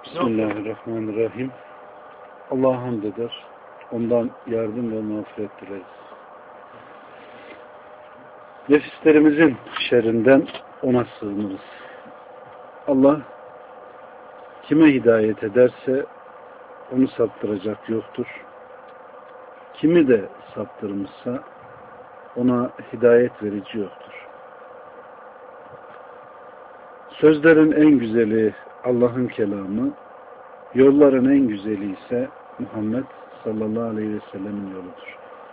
Bismillahirrahmanirrahim. Allah'a hamd eder. Ondan yardım ve mağfiret dileriz. Nefislerimizin şerrinden ona sığınırız. Allah kime hidayet ederse onu saptıracak yoktur. Kimi de saptırmışsa ona hidayet verici yoktur. Sözlerin en güzeli Allah'ın kelamı, yolların en güzeli ise Muhammed sallallahu aleyhi ve sellemin yoludur.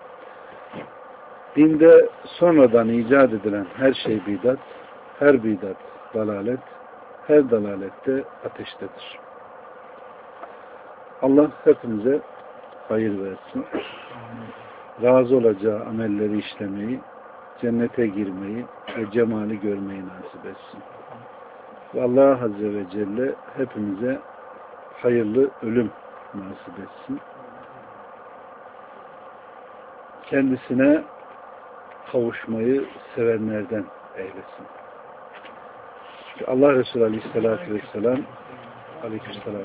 Dinde sonradan icat edilen her şey bidat, her bidat dalalet, her dalalette ateştedir. Allah hepimize hayır versin. Razı olacağı amelleri işlemeyi, cennete girmeyi ve cemali görmeyi nasip etsin. Ve Allah Azze ve Celle hepimize hayırlı ölüm nasip etsin. Kendisine kavuşmayı sevenlerden eylesin. Çünkü Allah Resulü Aleyhisselatü Vesselam Aleykümselam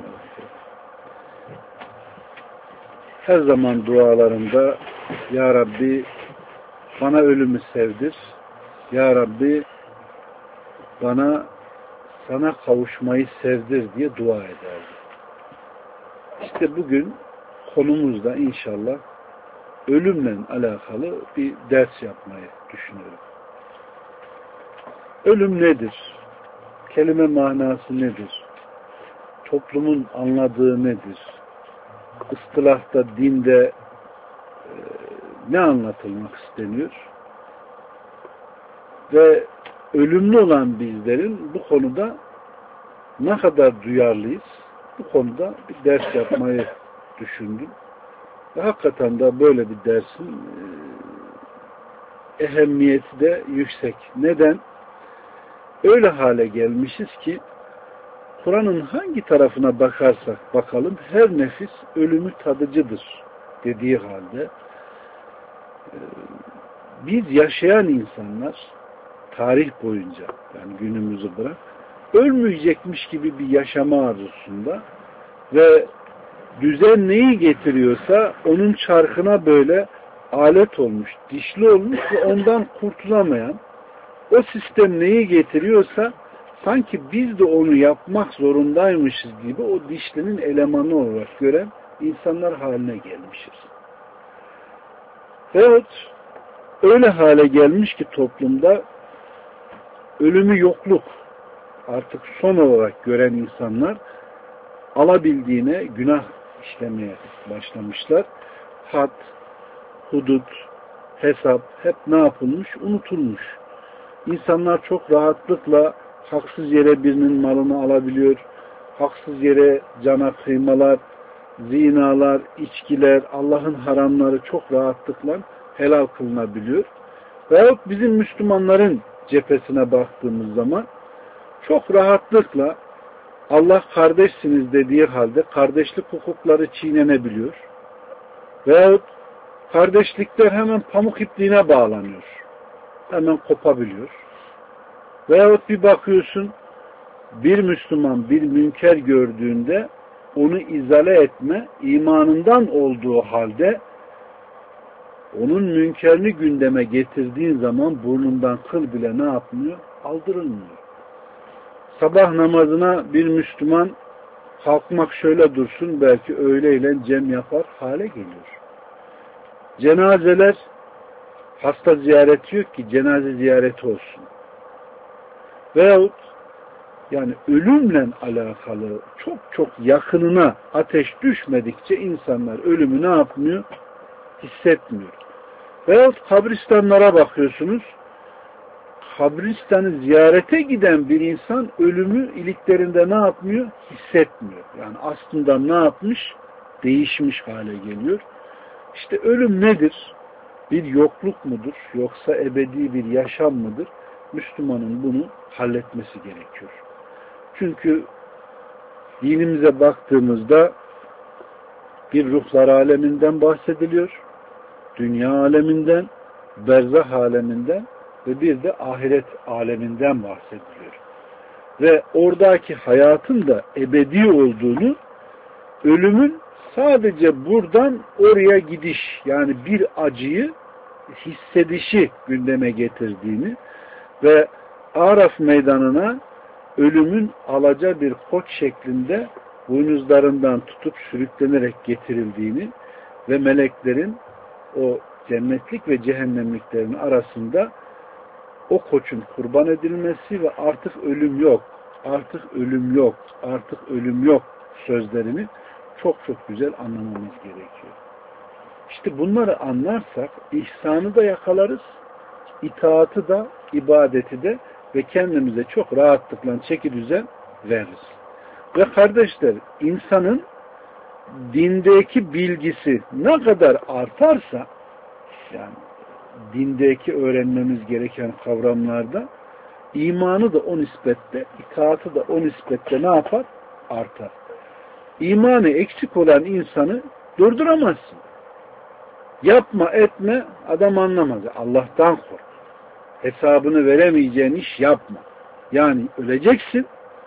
her zaman dualarında Ya Rabbi bana ölümü sevdir. Ya Rabbi bana sana kavuşmayı sevdir diye dua ederdi. İşte bugün konumuzda inşallah ölümle alakalı bir ders yapmayı düşünüyorum. Ölüm nedir? Kelime manası nedir? Toplumun anladığı nedir? İstilahta, dinde ne anlatılmak isteniyor? Ve ölümlü olan bizlerin bu konuda ne kadar duyarlıyız? Bu konuda bir ders yapmayı düşündüm. Ve hakikaten de böyle bir dersin ehemmiyeti de yüksek. Neden? Öyle hale gelmişiz ki Kur'an'ın hangi tarafına bakarsak bakalım her nefis ölümü tadıcıdır dediği halde biz yaşayan insanlar tarih boyunca yani günümüzü bırak ölmeyecekmiş gibi bir yaşama arzusunda ve düzen neyi getiriyorsa onun çarkına böyle alet olmuş, dişli olmuş ve ondan kurtulamayan o sistem neyi getiriyorsa sanki biz de onu yapmak zorundaymışız gibi o dişlinin elemanı olarak gören insanlar haline gelmişiz. Veyahut öyle hale gelmiş ki toplumda ölümü yokluk artık son olarak gören insanlar alabildiğine günah işlemeye başlamışlar. Had, hudut, hesap hep ne yapılmış? Unutulmuş. İnsanlar çok rahatlıkla haksız yere birinin malını alabiliyor. Haksız yere cana kıymalar, zinalar, içkiler, Allah'ın haramları çok rahatlıkla helal kılınabiliyor. Veyahut bizim Müslümanların cephesine baktığımız zaman çok rahatlıkla Allah kardeşsiniz dediği halde kardeşlik hukukları çiğnenebiliyor. Veyahut kardeşlikler hemen pamuk ipliğine bağlanıyor. Hemen kopabiliyor. Veyahut bir bakıyorsun bir Müslüman bir münker gördüğünde onu izale etme imanından olduğu halde onun münkerini gündeme getirdiğin zaman burnundan kıl bile ne yapmıyor? Aldırılmıyor. Sabah namazına bir Müslüman kalkmak şöyle dursun belki öğleyle cem yapar hale geliyor. Cenazeler hasta ziyareti yok ki cenaze ziyareti olsun. Veyahut yani ölümle alakalı çok yakınına ateş düşmedikçe insanlar ölümü ne yapmıyor? Hissetmiyor. Veyahut kabristanlara bakıyorsunuz. Kabristanı ziyarete giden bir insan ölümü iliklerinde ne yapmıyor? Hissetmiyor. Yani aslında ne yapmış? Değişmiş hale geliyor. İşte ölüm nedir? Bir yokluk mudur? Yoksa ebedi bir yaşam mıdır? Müslümanın bunu halletmesi gerekiyor. Çünkü dinimize baktığımızda bir ruhlar aleminden bahsediliyor. Dünya aleminden, berzah aleminden ve bir de ahiret aleminden bahsediliyor. ve oradaki hayatın da ebedi olduğunu, ölümün sadece buradan oraya gidiş, yani bir acıyı hissedişi gündeme getirdiğini ve Araf meydanına ölümün alaca bir koç şeklinde boynuzlarından tutup sürüklenerek getirildiğini ve meleklerin o cennetlik ve cehennemliklerin arasında o koçun kurban edilmesi ve artık ölüm yok, artık ölüm yok, artık ölüm yok sözlerini çok çok güzel anlamamız gerekiyor. İşte bunları anlarsak ihsanı da yakalarız, itaatı da, ibadeti de ve kendimize çok rahatlıkla çekidüzen veririz. Ve kardeşler, insanın dindeki bilgisi ne kadar artarsa, yani dindeki öğrenmemiz gereken kavramlarda imanı da o nispette, itaatı da o nispette ne yapar? Artar. İmanı eksik olan insanı durduramazsın. Yapma etme, adam anlamaz. Allah'tan kork. Hesabını veremeyeceğin iş yapma. Yani öleceksin,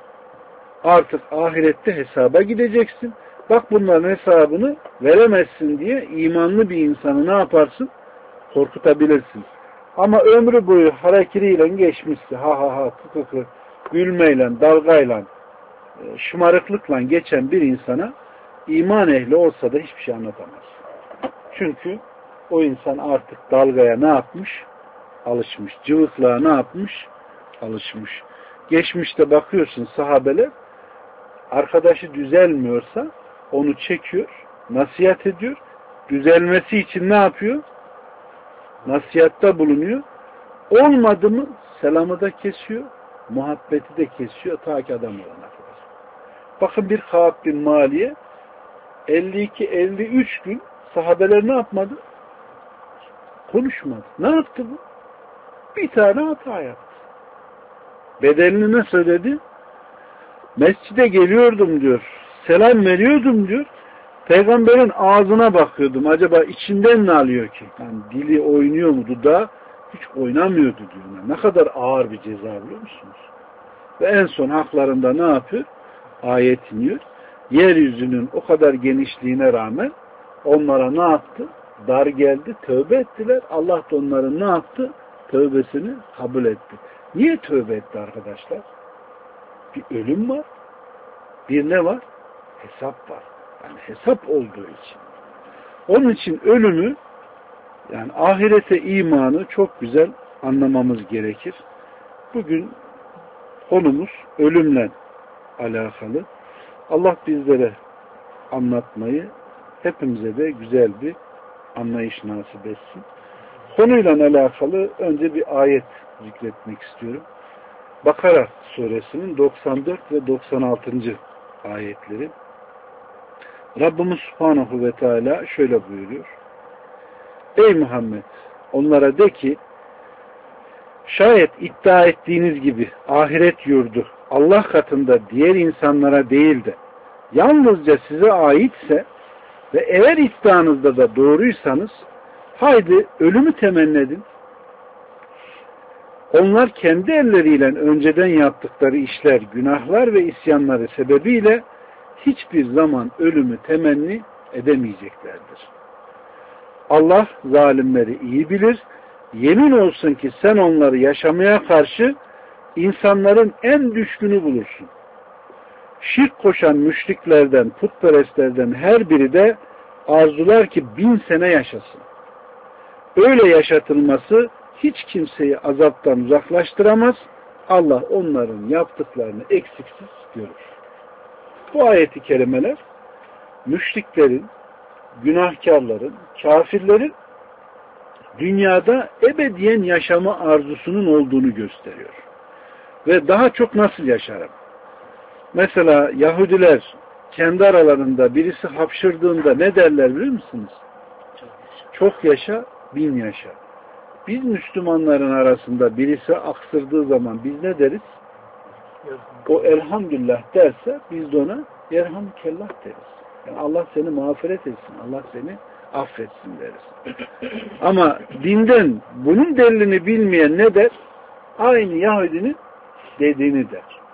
artık ahirette hesaba gideceksin. Bak bunların hesabını veremezsin diye imanlı bir insanı ne yaparsın? Korkutabilirsin. Ama ömrü boyu hareketiyle geçmişse, ha ha ha, kıkı, gülmeyle, dalgayla, şımarıklıkla geçen bir insana iman ehli olsa da hiçbir şey anlatamaz. Çünkü o insan artık dalgaya ne yapmış? Alışmış. Cıvıklığa ne yapmış? Alışmış. Geçmişte bakıyorsun sahabeler, arkadaşı düzelmiyorsa onu çekiyor, nasihat ediyor. Düzelmesi için ne yapıyor? Nasihatta bulunuyor. Olmadı mı selamı da kesiyor, muhabbeti de kesiyor ta ki adam olana kadar. Bakın bir Kâb bin Maliye 52-53 gün sahabeler ne yapmadı? Konuşmadı. Ne yaptı bu? Bir tane hata yaptı. Bedelini ne söyledi? Mescide geliyordum diyor. Selam veriyordum diyor. Peygamberin ağzına bakıyordum. Acaba içinden ne alıyor ki? Yani dili oynuyor mu? Dudağı hiç oynamıyordu diyor. Ne kadar ağır bir ceza biliyor musunuz? Ve en son haklarında ne yapıyor? Ayet iniyor. Yeryüzünün o kadar genişliğine rağmen onlara ne yaptı? Dar geldi. Tövbe ettiler. Allah da onların ne yaptı? Tövbesini kabul etti. Niye tövbe etti arkadaşlar? Bir ölüm var. Bir ne var? Hesap var. Yani hesap olduğu için. Onun için ölümü, yani ahirete imanı çok güzel anlamamız gerekir. Bugün konumuz ölümle alakalı. Allah bizlere anlatmayı, hepimize de güzel bir anlayış nasip etsin. Konuyla alakalı önce bir ayet zikretmek istiyorum. Bakara suresinin 94 ve 96. ayetleri. Rabbimiz Subhanahu ve Teala şöyle buyuruyor. Ey Muhammed! Onlara de ki, şayet iddia ettiğiniz gibi ahiret yurdu Allah katında diğer insanlara değil de yalnızca size aitse ve eğer iddianızda da doğruysanız haydi ölümü temenni edin. Onlar kendi elleriyle önceden yaptıkları işler, günahlar ve isyanları sebebiyle hiçbir zaman ölümü temenni edemeyeceklerdir. Allah zalimleri iyi bilir. Yemin olsun ki sen onları yaşamaya karşı insanların en düşkünü bulursun. Şirk koşan müşriklerden, putperestlerden her biri de arzular ki 1000 sene yaşasın. Öyle yaşatılması hiç kimseyi azaptan uzaklaştıramaz. Allah onların yaptıklarını eksiksiz görür. Bu ayeti kerimeler müşriklerin, günahkarların, kafirlerin dünyada ebediyen yaşama arzusunun olduğunu gösteriyor. Ve daha çok nasıl yaşarım? Mesela Yahudiler kendi aralarında birisi hapşırdığında ne derler biliyor musunuz? Çok yaşa, 1000 yaşa. Biz Müslümanların arasında birisi aksırdığı zaman biz ne deriz? O elhamdülillah derse biz de ona yerhamdülillah deriz. Yani Allah seni mağfiret etsin, Allah seni affetsin deriz. Ama dinden bunun delilini bilmeyen ne der? Aynı Yahudinin dediğini der.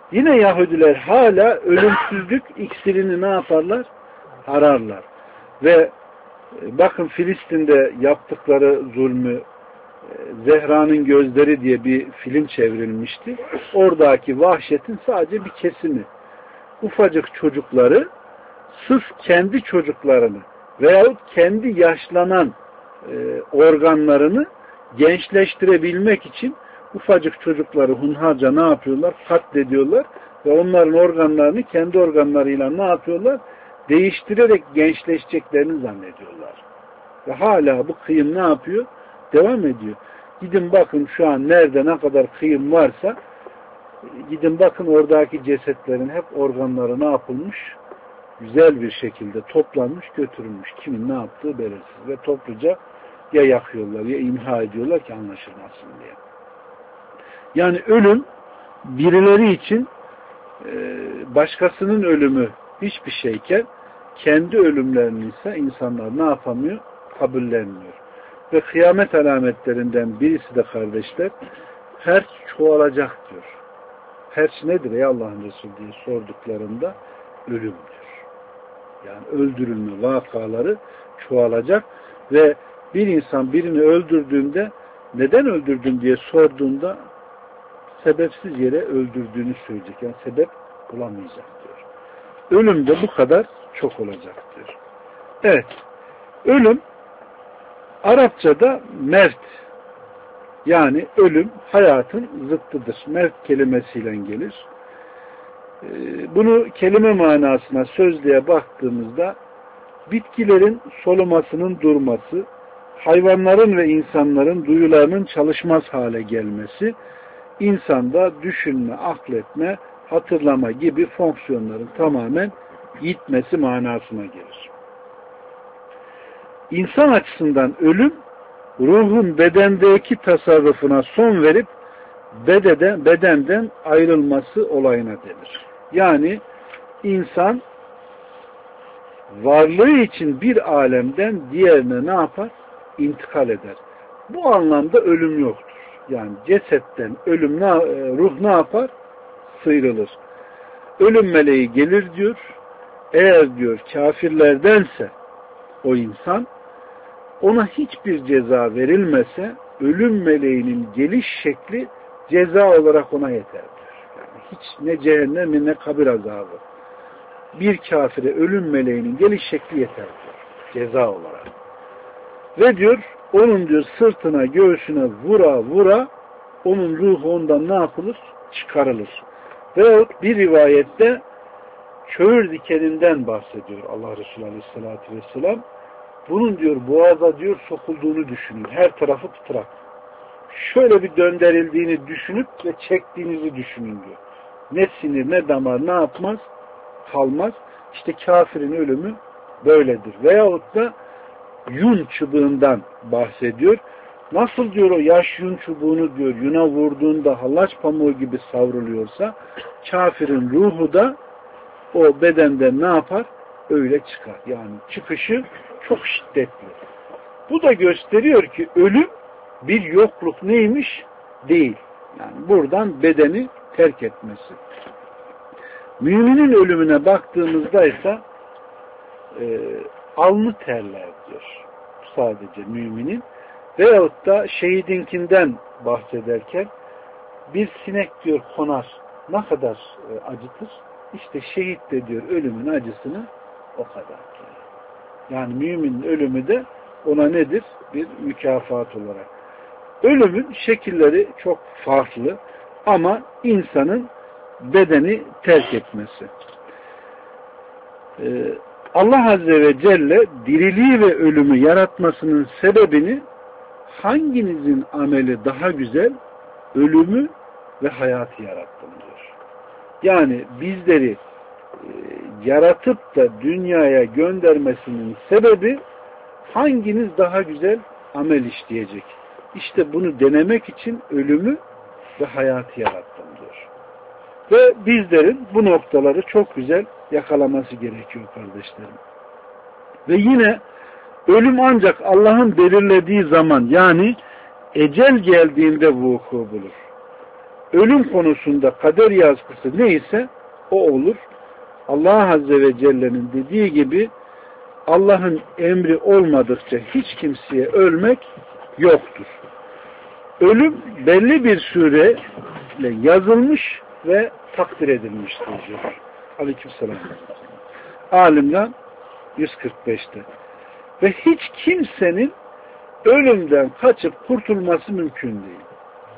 Yine Yahudiler hala ölümsüzlük iksirini ne yaparlar? Ararlar. Ve bakın Filistin'de yaptıkları zulmü, Zehra'nın Gözleri diye bir film çevrilmişti. Oradaki vahşetin sadece bir kesimi. Ufacık çocukları sırf kendi çocuklarını veyahut kendi yaşlanan organlarını gençleştirebilmek için ufacık çocukları hunharca ne yapıyorlar? Katlediyorlar ve onların organlarını kendi organlarıyla ne yapıyorlar? Değiştirerek gençleşeceklerini zannediyorlar. Ve hala bu kıyım ne yapıyor? Devam ediyor. Gidin bakın şu an nerede ne kadar kıyım varsa gidin bakın oradaki cesetlerin hep organları ne yapılmış? Güzel bir şekilde toplanmış, götürülmüş. Kimin ne yaptığı belirsiz. Ve topluca ya yakıyorlar ya imha ediyorlar ki anlaşılmasın diye. Yani ölüm birileri için başkasının ölümü hiçbir şeyken kendi ölümlerini ise insanlar ne yapamıyor? Kabullenmiyor. Ve kıyamet alametlerinden birisi de kardeşler herç çoğalacak diyor. Herç nedir ey Allah'ın Resulü diye sorduklarında ölümdür. Yani öldürülme vakaları çoğalacak ve bir insan birini öldürdüğünde neden öldürdün diye sorduğunda sebepsiz yere öldürdüğünü söyleyecek. Yani sebep bulamayacak diyor. Ölüm de bu kadar çok olacak diyor. Evet. Ölüm Arapçada mevt, yani ölüm hayatın zıttıdır. Mevt kelimesiyle gelir. Bunu kelime manasına, sözlüğe baktığımızda bitkilerin solumasının durması, hayvanların ve insanların duyularının çalışmaz hale gelmesi, insanda düşünme, akletme, hatırlama gibi fonksiyonların tamamen gitmesi manasına gelir. İnsan açısından ölüm, ruhun bedendeki tasarrufuna son verip bedenden ayrılması olayına denir. Yani insan varlığı için bir alemden diğerine ne yapar? İntikal eder. Bu anlamda ölüm yoktur. Yani cesetten ruh ne yapar? Sıyrılır. Ölüm meleği gelir diyor. Eğer diyor kafirlerdense o insan, ona hiçbir ceza verilmese ölüm meleğinin geliş şekli ceza olarak ona yeterdir. Yani hiç ne cehennem ne kabir azabı. Bir kafire ölüm meleğinin geliş şekli yeterdir. Ceza olarak. Ve diyor onun diyor sırtına göğsüne vura vura onun ruhu ondan ne yapılır? Çıkarılır. Veyahut bir rivayette çöğür dikeninden bahsediyor Allah Resulü Aleyhisselatü Vesselam. Bunun diyor boğaza diyor sokulduğunu düşünün. Her tarafı tutrak. Şöyle bir döndürüldüğünü düşünüp ve çektiğinizi düşünün diyor. Ne sinir ne damar ne yapmaz? Kalmaz. İşte kafirin ölümü böyledir. Veyahut da yun çubuğundan bahsediyor. Nasıl diyor o yaş yun çubuğunu diyor yuna vurduğunda hallaç pamuğu gibi savruluyorsa kafirin ruhu da o bedenden ne yapar? Öyle çıkar. Yani çıkışı çok şiddetli. Bu da gösteriyor ki ölüm bir yokluk neymiş? Değil. Yani buradan bedeni terk etmesi. Müminin ölümüne baktığımızda ise alnı terler diyor. Sadece müminin. Veyahut da şehidinkinden bahsederken bir sinek diyor konar. Ne kadar acıtır? İşte şehit de diyor ölümün acısını o kadar. Yani müminin ölümü de ona nedir? Bir mükafat olarak. Ölümün şekilleri çok farklı ama insanın bedeni terk etmesi. Allah Azze ve Celle diriliği ve ölümü yaratmasının sebebini hanginizin ameli daha güzel ölümü ve hayatı yarattım diyor. Yani bizleri yaratıp da dünyaya göndermesinin sebebi hanginiz daha güzel amel işleyecek. İşte bunu denemek için ölümü ve hayatı yarattım diyor. Ve bizlerin bu noktaları çok güzel yakalaması gerekiyor kardeşlerim. Ve yine ölüm ancak Allah'ın belirlediği zaman yani ecel geldiğinde vuku bulur. ölüm konusunda kader yazgısı neyse o olur. Allah Azze ve Celle'nin dediği gibi Allah'ın emri olmadıkça hiç kimseye ölmek yoktur. Ölüm belli bir süreyle yazılmış ve takdir edilmiştir diyor. Aleykümselam. Alim'den 145'te. Ve hiç kimsenin ölümden kaçıp kurtulması mümkün değil.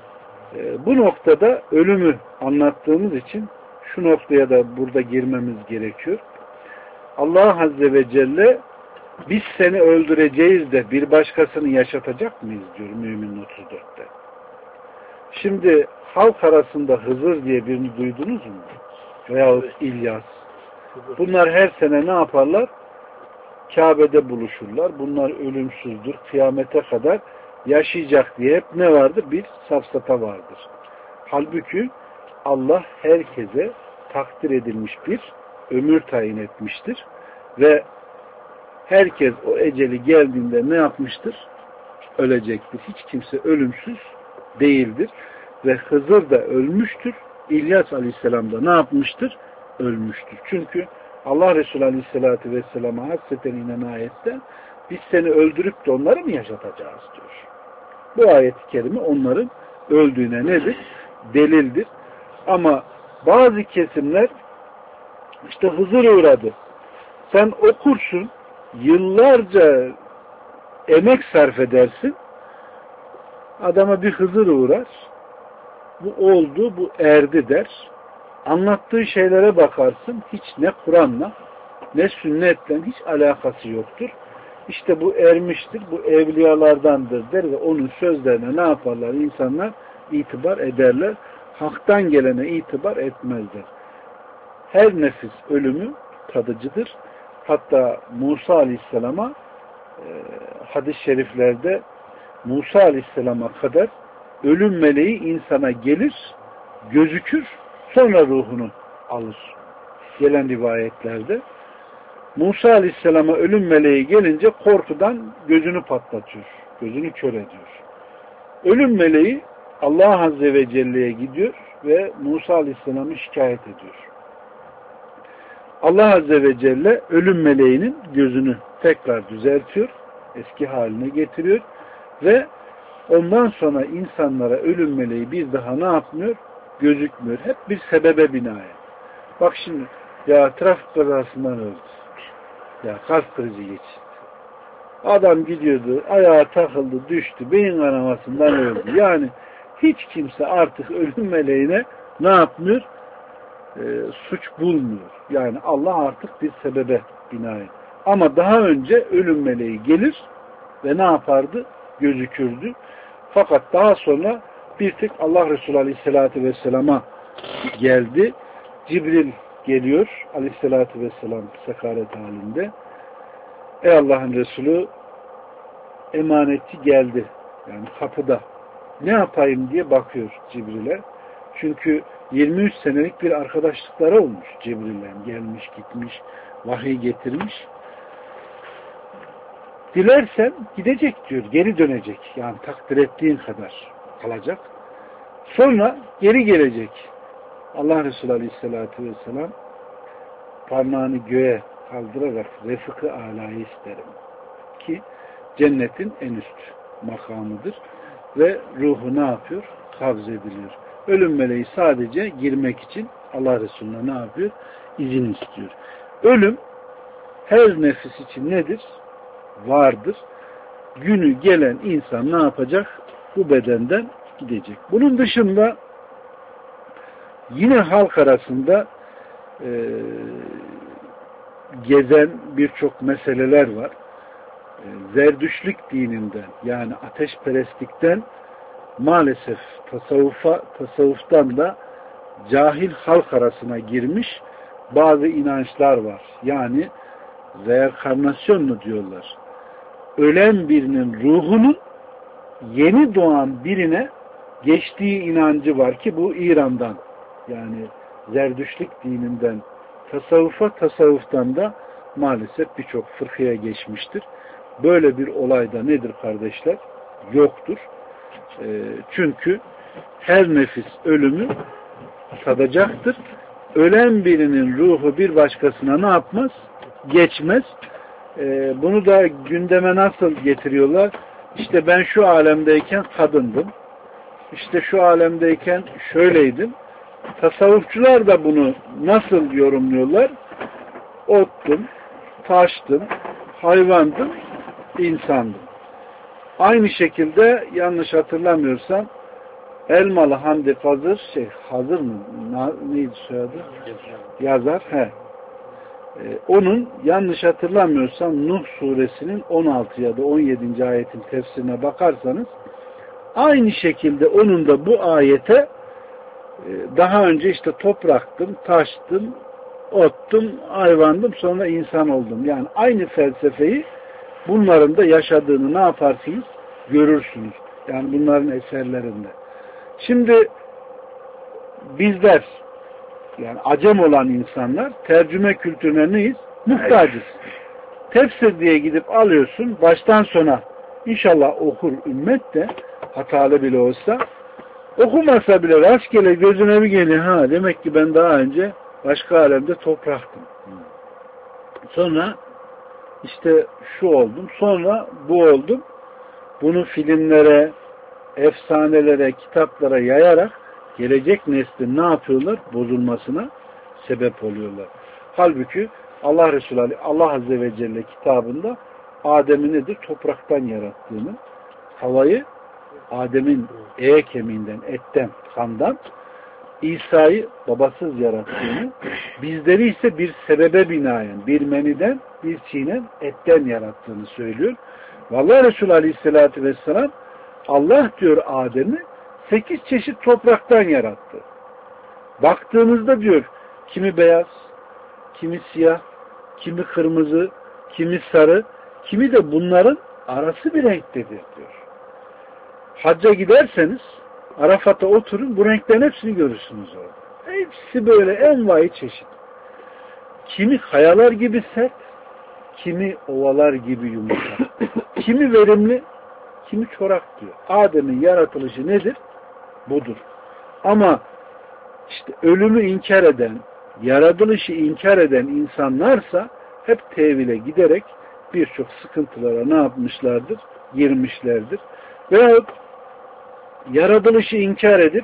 Bu noktada ölümü anlattığımız için şu noktaya da burada girmemiz gerekiyor. Allah Azze ve Celle biz seni öldüreceğiz de bir başkasını yaşatacak mıyız diyor Mümin 34'te. Şimdi halk arasında Hızır diye birini duydunuz mu? Veyahut İlyas. Bunlar her sene ne yaparlar? Kabe'de buluşurlar. Bunlar ölümsüzdür. Kıyamete kadar yaşayacak diye hep ne vardır? Bir safsata vardır. Halbuki Allah herkese takdir edilmiş bir ömür tayin etmiştir. Ve herkes o eceli geldiğinde ne yapmıştır? Ölecektir. Hiç kimse ölümsüz değildir. Ve Hızır da ölmüştür. İlyas Aleyhisselam da ne yapmıştır? Ölmüştür. Çünkü Allah Resulü Aleyhisselatü Vesselam'a hasreten inen ayette biz seni öldürüp de onları mı yaşatacağız diyor. Bu ayet-i kerime onların öldüğüne nedir? Delildir. Ama bazı kesimler işte Hızır uğradı. Sen okursun, yıllarca emek sarf edersin, adama bir Hızır uğrar, bu oldu, bu erdi der. Anlattığı şeylere bakarsın, hiç ne Kur'an'la ne sünnetle hiç alakası yoktur. İşte bu ermiştir, bu evliyalardandır der ve onun sözlerine ne yaparlar? İnsanlar itibar ederler. Hak'tan gelene itibar etmezler. Her nefis ölümü tadıcıdır. Hatta Musa Aleyhisselam'a hadis-i şeriflerde Musa Aleyhisselam'a kadar ölüm meleği insana gelir, gözükür, sonra ruhunu alır. Gelen rivayetlerde Musa Aleyhisselam'a ölüm meleği gelince korkudan gözünü patlatıyor. Gözünü kör ediyor. Ölüm meleği Allah Azze ve Celle'ye gidiyor ve Musa Aleyhisselam'ı şikayet ediyor. Allah Azze ve Celle ölüm meleğinin gözünü tekrar düzeltiyor, eski haline getiriyor ve ondan sonra insanlara ölüm meleği bir daha ne yapmıyor? Gözükmüyor. Hep bir sebebe binaen. Bak şimdi, ya trafik kazasından öldü. Ya kalp krizi geçti. Adam gidiyordu, ayağa takıldı, düştü, beyin kanamasından öldü. Yani hiç kimse artık ölüm meleğine ne yapmıyor? Suç bulmuyor. Yani Allah artık bir sebebe binaen. Ama daha önce ölüm meleği gelir ve ne yapardı? Gözükürdü. Fakat daha sonra bir tek Allah Resulü Aleyhisselatü Vesselam'a geldi. Cibril geliyor Aleyhisselatü Vesselam sekaret halinde. Ey Allah'ın Resulü, emanetçi geldi. Yani kapıda. Ne yapayım diye bakıyor Cibril'e. Çünkü 23 senelik bir arkadaşlıkları olmuş Cibril'le. Gelmiş gitmiş, vahiy getirmiş. Dilersen gidecek diyor, geri dönecek. Yani takdir ettiğin kadar kalacak. Sonra geri gelecek. Allah Resulü Aleyhisselatü Vesselam parmağını göğe kaldırarak refık-ı alayı isterim. Ki cennetin en üst makamıdır. Ve ruhu ne yapıyor? Kabz ediliyor. Ölüm meleği sadece girmek için Allah Resulü'ne ne yapıyor? İzin istiyor. Ölüm her nefis için nedir? Vardır. Günü gelen insan ne yapacak? Bu bedenden gidecek. Bunun dışında yine halk arasında gezen birçok meseleler var. Zerdüşlük dininden yani ateşperestlikten maalesef tasavvuftan da cahil halk arasına girmiş bazı inançlar var. Yani reenkarnasyonlu diyorlar. Ölen birinin ruhunun yeni doğan birine geçtiği inancı var ki bu İran'dan yani Zerdüşlük dininden tasavvuftan da maalesef birçok fırkıya geçmiştir. Böyle bir olay da nedir kardeşler? Yoktur. Çünkü her nefis ölümü tadacaktır. Ölen birinin ruhu bir başkasına ne yapmaz? Geçmez. Bunu da gündeme nasıl getiriyorlar? İşte ben şu alemdeyken kadındım. İşte şu alemdeyken şöyleydim. Tasavvufçular da bunu nasıl yorumluyorlar? Ottum, taştım, hayvandım, insandım. Aynı şekilde yanlış hatırlamıyorsam Elmalı Hamdi Fazır Hazır mı? Neydi soyadı? Yazar. Onun yanlış hatırlamıyorsam Nuh suresinin 16 ya da 17. ayetin tefsirine bakarsanız aynı şekilde onun da bu ayete daha önce işte topraktım, taştım, ottum, hayvandım, sonra insan oldum. Yani aynı felsefeyi bunların da yaşadığını ne yaparsınız? Görürsünüz. Yani bunların eserlerinde. Şimdi bizler yani acem olan insanlar tercüme kültürüne neyiz? Muhtacız. Tefsir diye gidip alıyorsun. Baştan sona inşallah okur ümmet de hatalı bile olsa okumasa bile rastgele gözüne bir geliyor. Ha demek ki ben daha önce başka alemde topraktım. Sonra işte şu oldum. Sonra bu oldum. Bunu filmlere, efsanelere, kitaplara yayarak gelecek neslin ne yapıyorlar? Bozulmasına sebep oluyorlar. Halbuki Allah Resulü Allah Azze ve Celle kitabında Adem'i nedir? Topraktan yarattığını, havayı Adem'in kemiğinden, etten, kandan, İsa'yı babasız yarattığını, bizleri ise bir sebebe binaen, bir meniden, bir çiğnen, etten yarattığını söylüyor. Vallahi Resulü Aleyhisselatü Vesselam Allah diyor Adem'i 8 çeşit topraktan yarattı. Baktığınızda diyor kimi beyaz, kimi siyah, kimi kırmızı, kimi sarı, kimi de bunların arası bir renktedir diyor. Hacca giderseniz Arafat'a oturun bu renklerin hepsini görürsünüz orada. Hepsi böyle envai çeşit. Kimi kayalar gibi sert, kimi ovalar gibi yumuşak. Kimi verimli, kimi çorak diyor. Adem'in yaratılışı nedir? Budur. Ama işte ölümü inkar eden, yaratılışı inkar eden insanlarsa hep tevhile giderek birçok sıkıntılara ne yapmışlardır? Girmişlerdir. Veyahut yaratılışı inkar edip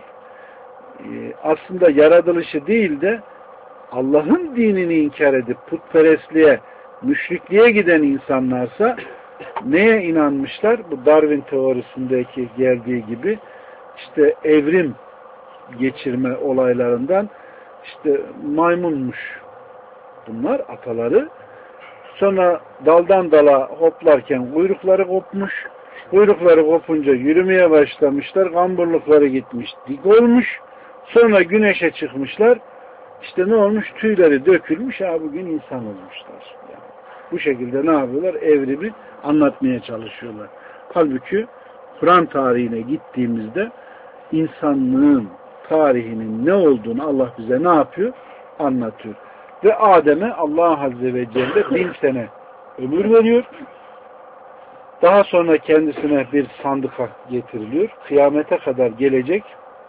aslında yaratılışı değil de Allah'ın dinini inkar edip putperestliğe, müşrikliğe giden insanlarsa neye inanmışlar? Bu Darwin teorisindeki geldiği gibi işte evrim geçirme olaylarından işte maymunmuş bunlar ataları. Sonra daldan dala hoplarken kuyrukları kopmuş. Kuyrukları kopunca yürümeye başlamışlar. Kamburlukları gitmiş. Dik olmuş. Sonra güneşe çıkmışlar. İşte ne olmuş? Tüyleri dökülmüş. Bugün insan olmuşlar. Yani bu şekilde ne yapıyorlar? Evrimi anlatmaya çalışıyorlar. Halbuki Kur'an tarihine gittiğimizde insanlığın tarihinin ne olduğunu Allah bize ne yapıyor? Anlatıyor. Ve Adem'e Allah Azze ve Celle 1000 sene ömür veriyor. Daha sonra kendisine bir sandıka getiriliyor. Kıyamete kadar gelecek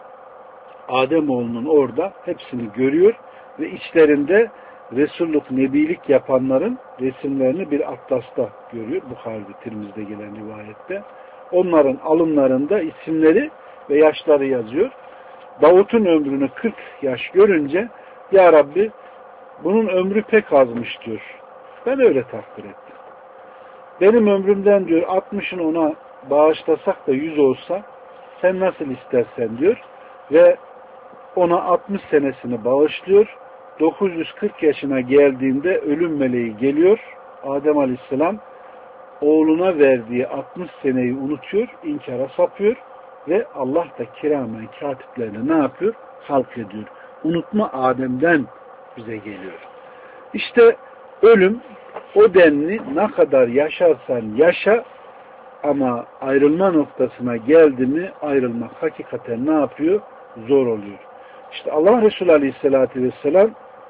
Ademoğlunun orada hepsini görüyor ve içlerinde Resulluk, Nebilik yapanların resimlerini bir atlasta görüyor. Bukhari'de, Tirmiz'de gelen rivayette. Onların alınlarında isimleri ve yaşları yazıyor. Davut'un ömrünü 40 yaş görünce Ya Rabbi bunun ömrü pek azmış diyor. Ben öyle takdir ettim. Benim ömrümden diyor 60'ını ona bağışlasak da 100 olsa sen nasıl istersen diyor ve ona 60 senesini bağışlıyor. 940 yaşına geldiğinde ölüm meleği geliyor. Adem Aleyhisselam oğluna verdiği 60 seneyi unutuyor, inkara sapıyor ve Allah da kiramen katiplerine ne yapıyor? Halk ediyor. Unutma Adem'den bize geliyor. İşte ölüm o denli ne kadar yaşarsan yaşa ama ayrılma noktasına geldi mi ayrılmak hakikaten ne yapıyor? Zor oluyor. İşte Allah Resulü Aleyhisselatü Vesselam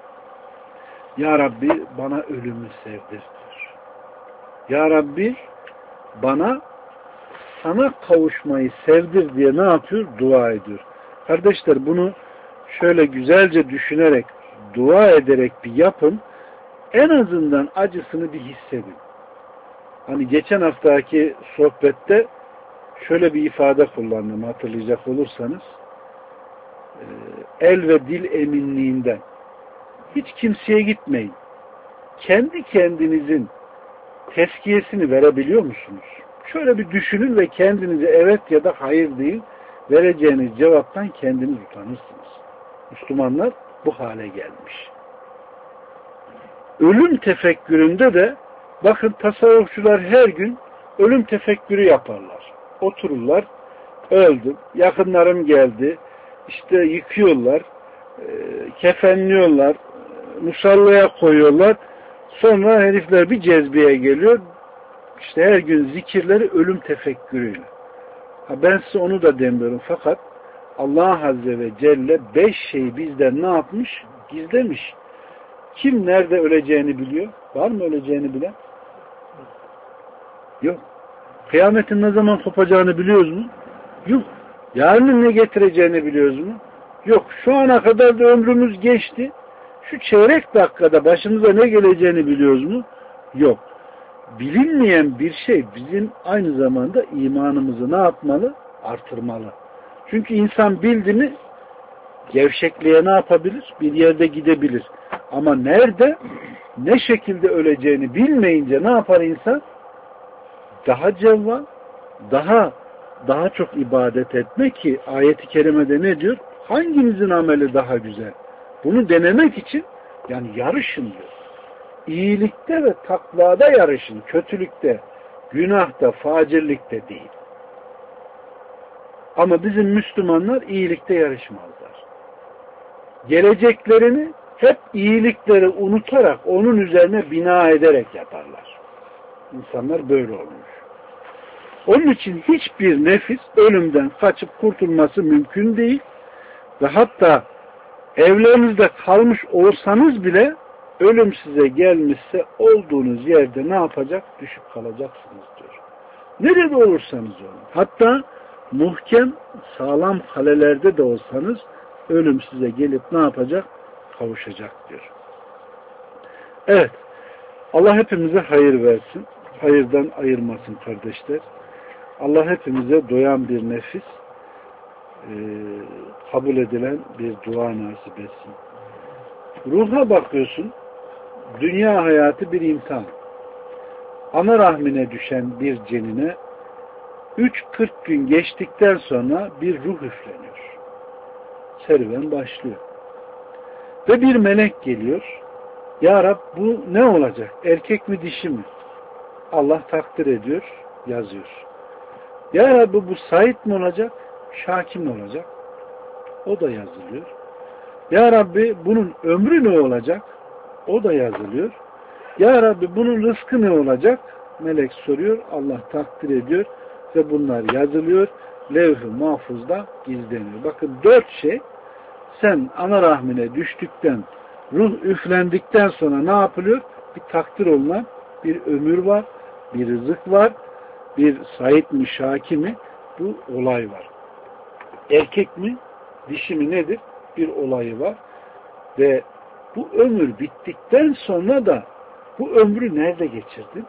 Ya Rabbi bana ölümü sevdir diyor. Ya Rabbi bana sana kavuşmayı sevdir diye ne yapıyor? Dua ediyor. Kardeşler bunu şöyle güzelce düşünerek, dua ederek bir yapın. En azından acısını bir hissedin. Hani geçen haftaki sohbette şöyle bir ifade kullandım hatırlayacak olursanız. El ve dil eminliğinden. Hiç kimseye gitmeyin. Kendi kendinizin tezkiyesini verebiliyor musunuz? Şöyle bir düşünün ve kendinize evet ya da hayır deyin. Vereceğiniz cevaptan kendiniz utanırsınız. Müslümanlar bu hale gelmiş. Ölüm tefekküründe de bakın tasavvufçular her gün ölüm tefekkürü yaparlar. Otururlar, öldüm, yakınlarım geldi, işte yıkıyorlar, kefenliyorlar, musallaya koyuyorlar. Sonra herifler bir cezbeye geliyor. İşte her gün zikirleri ölüm tefekkürüyle. Ben size onu da demiyorum. Fakat Allah Azze ve Celle 5 şeyi bizden ne yapmış? Gizlemiş. Kim nerede öleceğini biliyor? Var mı öleceğini bilen? Yok. Kıyametin ne zaman kopacağını biliyoruz mu? Yok. Yarının ne getireceğini biliyoruz mu? Yok. Şu ana kadar da ömrümüz geçti. Şu çeyrek dakikada başımıza ne geleceğini biliyoruz mu? Yok. Bilinmeyen bir şey bizim aynı zamanda imanımızı ne yapmalı? Artırmalı. Çünkü insan bildi mi gevşekliğe ne yapabilir? Bir yerde gidebilir. Ama nerede, ne şekilde öleceğini bilmeyince ne yapar insan? Daha cevval, daha çok ibadet etme ki ayet-i kerimede ne diyor? Hanginizin ameli daha güzel? Bunu denemek için yani yarışın diyor. İyilikte ve takvada yarışın. Kötülükte, günahta, facirlikte değil. Ama bizim Müslümanlar iyilikte yarışmazlar. Geleceklerini hep iyilikleri unutarak, onun üzerine bina ederek yaparlar. İnsanlar böyle olmuş. Onun için hiçbir nefis ölümden kaçıp kurtulması mümkün değil ve hatta evlerinizde kalmış olsanız bile ölüm size gelmişse olduğunuz yerde ne yapacak? Düşüp kalacaksınız diyor. Nerede olursanız olun. Hatta muhkem, sağlam kalelerde de olsanız ölüm size gelip ne yapacak? Kavuşacak diyor. Evet. Allah hepimize hayır versin. Hayırdan ayırmasın kardeşler. Allah hepimize doyan bir nefis, kabul edilen bir dua nasip etsin. Ruha bakıyorsun, dünya hayatı bir imtihan. Ana rahmine düşen bir cenine 3-40 gün geçtikten sonra bir ruh üfleniyor. Serüven başlıyor. Ve bir melek geliyor. Ya Rab bu ne olacak? Erkek mi dişi mi? Allah takdir ediyor, yazıyor. Ya Rabbi bu Said mi olacak? Şaki mi olacak? O da yazılıyor. Ya Rabbi bunun ömrü ne olacak? O da yazılıyor. Ya Rabbi bunun rızkı ne olacak? Melek soruyor. Allah takdir ediyor. Ve bunlar yazılıyor. Levh-i mahfuzda gizleniyor. Bakın 4 şey sen ana rahmine düştükten, ruh üflendikten sonra ne yapılıyor? Bir takdir olunan bir ömür var, bir rızık var, bir Said mi, Şaki mi? Bu olay var. Erkek mi, dişi mi nedir? Bir olayı var. Ve bu ömür bittikten sonra da bu ömrü nerede geçirdin?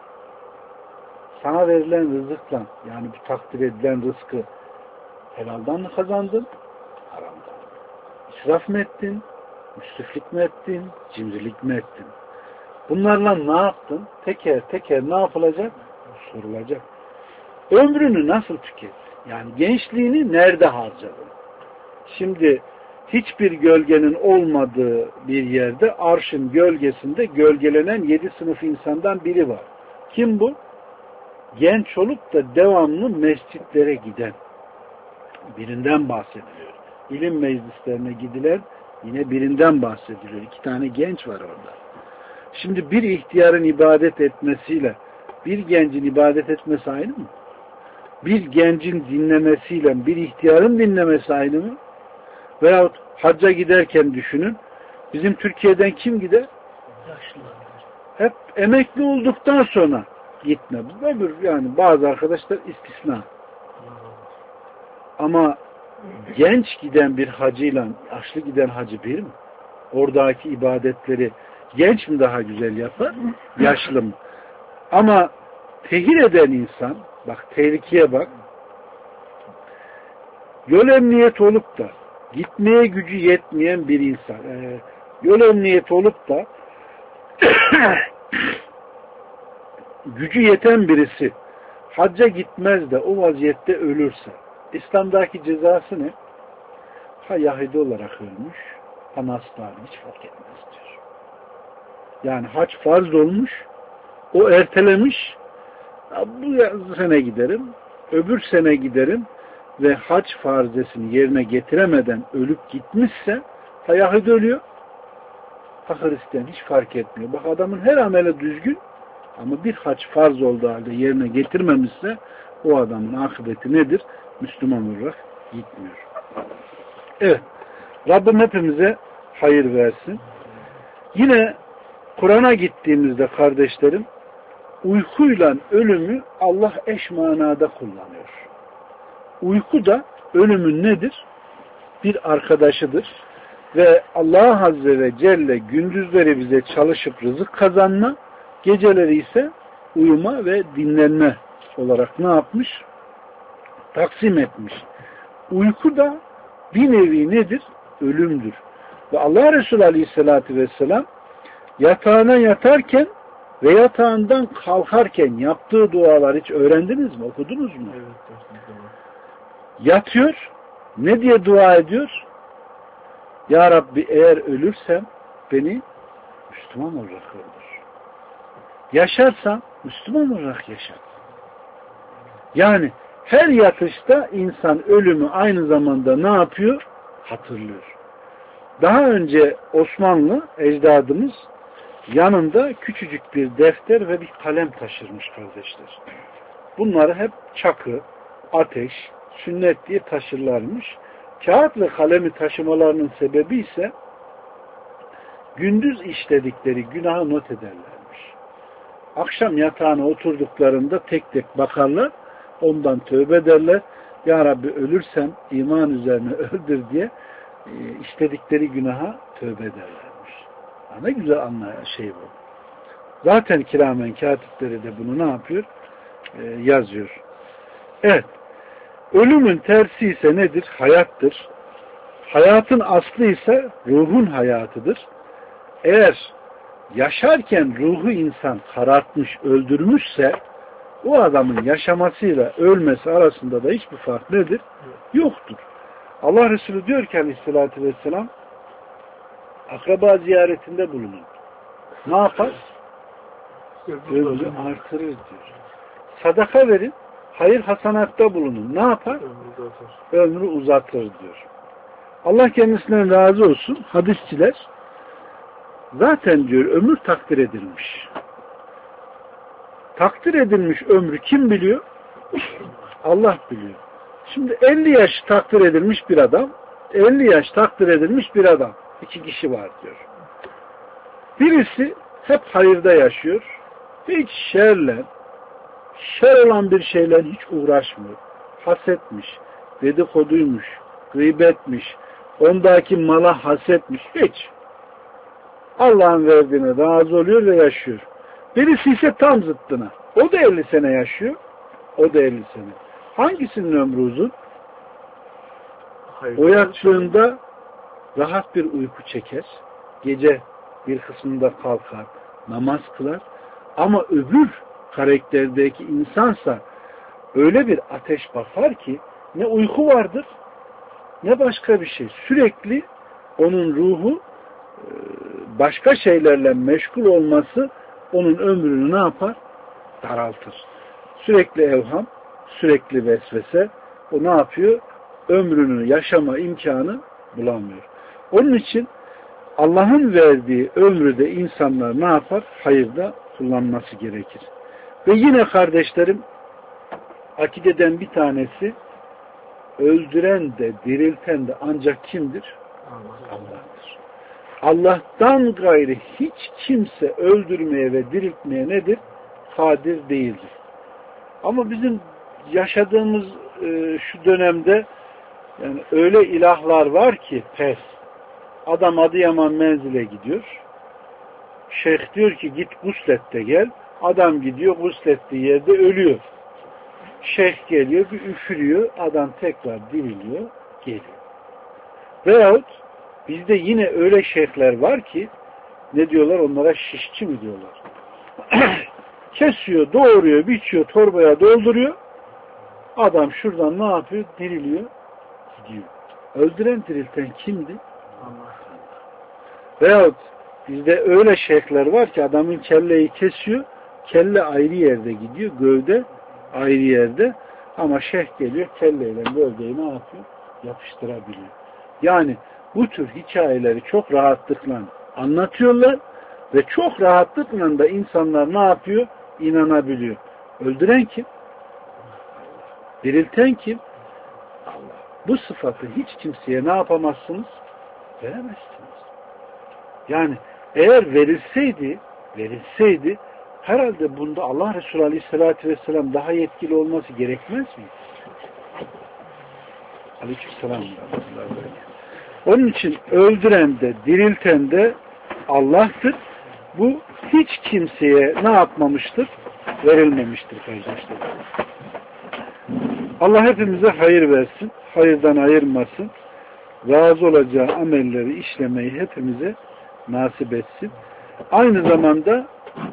Sana verilen rızıkla, yani bu takdir edilen rızkı helaldan mı kazandın? Haramdan. İsraf mı ettin? Müsriflik mi ettin? Cimrilik mi ettin? Bunlarla ne yaptın? Teker teker ne yapılacak? Sorulacak. Ömrünü nasıl tükettin? Yani gençliğini nerede harcadın? Şimdi hiçbir gölgenin olmadığı bir yerde arşın gölgesinde gölgelenen 7 sınıf insandan biri var. Kim bu? Genç olup da devamlı mescitlere giden birinden bahsediliyor. İlim meclislerine gidilen yine birinden bahsediliyor. 2 tane genç var orada. Şimdi bir ihtiyarın ibadet etmesiyle bir gencin ibadet etmesi aynı mı? Bir gencin dinlemesiyle bir ihtiyarın dinlemesi aynı mı? Veyahut hacca giderken düşünün. Bizim Türkiye'den kim gider? Yaşlılar. Hep emekli olduktan sonra gitme. Öbür yani bazı arkadaşlar istisna. Ama genç giden bir hacıyla yaşlı giden hacı bir mi? Oradaki ibadetleri genç mi daha güzel yapar, yaşlı mı? Ama tehir eden insan, bak tehlikeye bak, yol emniyeti olup da gitmeye gücü yetmeyen bir insan, yol emniyeti olup da gücü yeten birisi hacca gitmez de o vaziyette ölürse, İslam'daki cezası ne? Ha Yahudi olarak ölmüş, ha Nasrani, hiç fark etmez diyor. Yani hac farz olmuş, o ertelemiş, bu sene giderim, öbür sene giderim ve hac farzesini yerine getiremeden ölüp gitmişse, ha Yahudi ölüyor, ha Hristiyan, hiç fark etmiyor. Bak adamın her ameli düzgün ama bir hac farz olduğu halde yerine getirmemişse o adamın akıbeti nedir? Müslüman olarak gitmiyor. Evet. Rabbim hepimize hayır versin. Yine Kur'an'a gittiğimizde kardeşlerim, uykuyla ölümü Allah eş manada kullanıyor. Uyku da ölümün nedir? Bir arkadaşıdır. Ve Allah Azze ve Celle gündüzleri bize çalışıp rızık kazanma, geceleri ise uyuma ve dinlenme olarak ne yapmış? Taksim etmiş. Uyku da bir nevi nedir? Ölümdür. Ve Allah Resulü Aleyhisselatü Vesselam yatağına yatarken ve yatağından kalkarken yaptığı dualar hiç öğrendiniz mi? Okudunuz mu? Evet. Yatıyor. Ne diye dua ediyor? Ya Rabbi eğer ölürsem beni Müslüman olarak öldür. Yaşarsam Müslüman olarak yaşat. Yani her yatışta insan ölümü aynı zamanda ne yapıyor? Hatırlıyor. Daha önce Osmanlı ecdadımız yanında küçücük bir defter ve bir kalem taşırmış kardeşler. Bunları hep çakı, ateş, sünnet diye taşırlarmış. Kağıt ve kalemi taşımalarının sebebi ise gündüz işledikleri günahı not ederlermiş. Akşam yatağına oturduklarında tek tek bakarlar, ondan tövbe ederler. Ya Rabbi ölürsem iman üzerine öldür diye işledikleri günaha tövbe ederlermiş. Ne güzel anlayan şey bu. Zaten kiramen katipleri de bunu ne yapıyor? Yazıyor. Evet. Ölümün tersi ise nedir? Hayattır. Hayatın aslı ise ruhun hayatıdır. Eğer yaşarken ruhu insan karartmış, öldürmüşse o adamın yaşamasıyla ölmesi arasında da hiçbir fark nedir? Yoktur. Allah Resulü diyor ki Aleyhisselatü Vesselam, akraba ziyaretinde bulunun. Ne yapar? Ömrü artırır diyor. Sadaka verin, hayır hasanatta bulunun. Ne yapar? Ömrü uzatır diyor. Allah kendisinden razı olsun. Hadisçiler zaten diyor ömür takdir edilmiş. Takdir edilmiş ömrü kim biliyor? Allah biliyor. Şimdi 50 yaş takdir edilmiş bir adam, 50 yaş takdir edilmiş bir adam. İki kişi var diyor. Birisi hep hayırda yaşıyor. Hiç şer olan bir şeyle hiç uğraşmıyor. Hasetmiş, dedikoduymuş, gıybetmiş, ondaki mala hasetmiş. Hiç. Allah'ın verdiğine razı oluyor ve yaşıyor. Birisi ise tam zıttına. O da 50 sene yaşıyor. O da 50 sene. Hangisinin ömrü uzun? O yattığında rahat bir uyku çeker. Gece bir kısmında kalkar. Namaz kılar. Ama öbür karakterdeki insansa öyle bir ateş bakar ki ne uyku vardır ne başka bir şey. Sürekli onun ruhu başka şeylerle meşgul olması onun ömrünü ne yapar? Daraltır. Sürekli evham, sürekli vesvese, o ne yapıyor? Ömrünü yaşama imkanı bulamıyor. Onun için Allah'ın verdiği ömrü de insanlar ne yapar? Hayırda kullanması gerekir. Ve yine kardeşlerim, akideden bir tanesi, öldüren de dirilten de ancak kimdir? Allah'tır. Allah'tan gayrı hiç kimse öldürmeye ve diriltmeye nedir? Kadir değildir. Ama bizim yaşadığımız şu dönemde Yani öyle ilahlar var ki pes. Adam Adıyaman menzile gidiyor. Şeyh diyor ki git guslet de gel. Adam gidiyor guslettiği yerde ölüyor. Şeyh geliyor bir üfürüyor. Adam tekrar diriliyor. Geliyor. Veyahut bizde yine öyle şeyhler var ki ne diyorlar onlara, şişçi mi diyorlar. Kesiyor, doğuruyor, biçiyor, torbaya dolduruyor. Adam şuradan ne yapıyor? Diriliyor. Gidiyor. Öldüren dirilten kimdi? Allah. Veyahut bizde öyle şeyhler var ki adamın kelleyi kesiyor. Kelle ayrı yerde gidiyor. Gövde ayrı yerde. Ama şeyh geliyor kelleyle gövdeyi ne yapıyor? Yapıştırabiliyor. Yani bu tür hikayeleri çok rahatlıkla anlatıyorlar ve çok rahatlıkla da insanlar ne yapıyor? İnanabiliyor. Öldüren kim? Dirilten kim? Allah. Bu sıfatı hiç kimseye ne yapamazsınız? Veremezsiniz. Yani eğer verilseydi herhalde bunda Allah Resulü Aleyhisselatü Vesselam daha yetkili olması gerekmez mi? Aleykümselam. Onun için öldüren de dirilten de Allah'tır. Bu hiç kimseye ne yapmamıştır? Verilmemiştir kardeşler. Allah hepimize hayır versin. Hayırdan ayırmasın. Razı olacağı amelleri işlemeyi hepimize nasip etsin. Aynı zamanda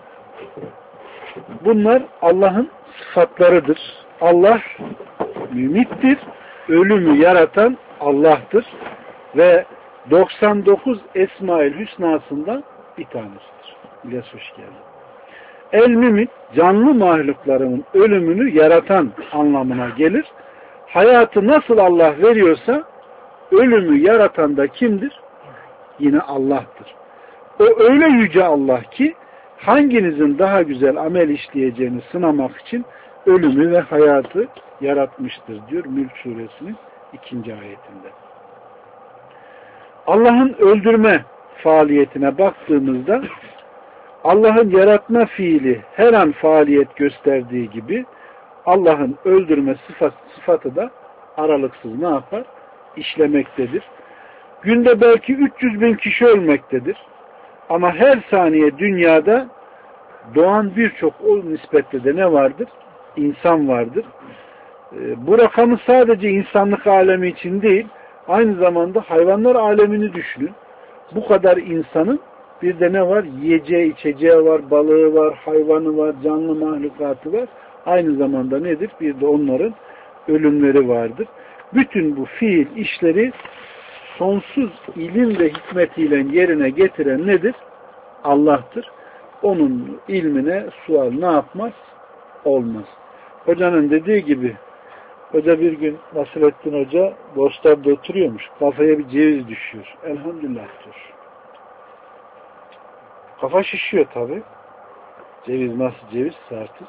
bunlar Allah'ın sıfatlarıdır. Allah mümittir. Ölümü yaratan Allah'tır. Ve 99 Esma-ül Hüsna'sından bir tanesidir. İlyas hoş geldin. El-Mümit, canlı mahluklarının ölümünü yaratan anlamına gelir. Hayatı nasıl Allah veriyorsa ölümü yaratan da kimdir? Yine Allah'tır. O öyle yüce Allah ki hanginizin daha güzel amel işleyeceğini sınamak için ölümü ve hayatı yaratmıştır diyor Mülk suresinin 2. ayetinde. Allah'ın öldürme faaliyetine baktığımızda Allah'ın yaratma fiili her an faaliyet gösterdiği gibi Allah'ın öldürme sıfatı da aralıksız ne yapar? İşlemektedir. Günde belki 300 bin kişi ölmektedir. Ama her saniye dünyada doğan birçok o nispette de ne vardır? İnsan vardır. Bu rakamı sadece insanlık alemi için değil, aynı zamanda hayvanlar alemini düşünün. Bu kadar insanın bir de ne var? Yiyeceği, içeceği var, balığı var, hayvanı var, canlı mahlukatı var. Aynı zamanda nedir? Bir de onların ölümleri vardır. Bütün bu fiil işleri sonsuz ilim ve hikmetiyle yerine getiren nedir? Allah'tır. Onun ilmine sual ne yapmaz? Olmaz. Hocanın dediği gibi, hoca bir gün Nasrettin Hoca Bostan'da oturuyormuş. Kafaya bir ceviz düşüyor. Elhamdülillah diyor. Kafa şişiyor tabi. Ceviz nasıl cevizse artık.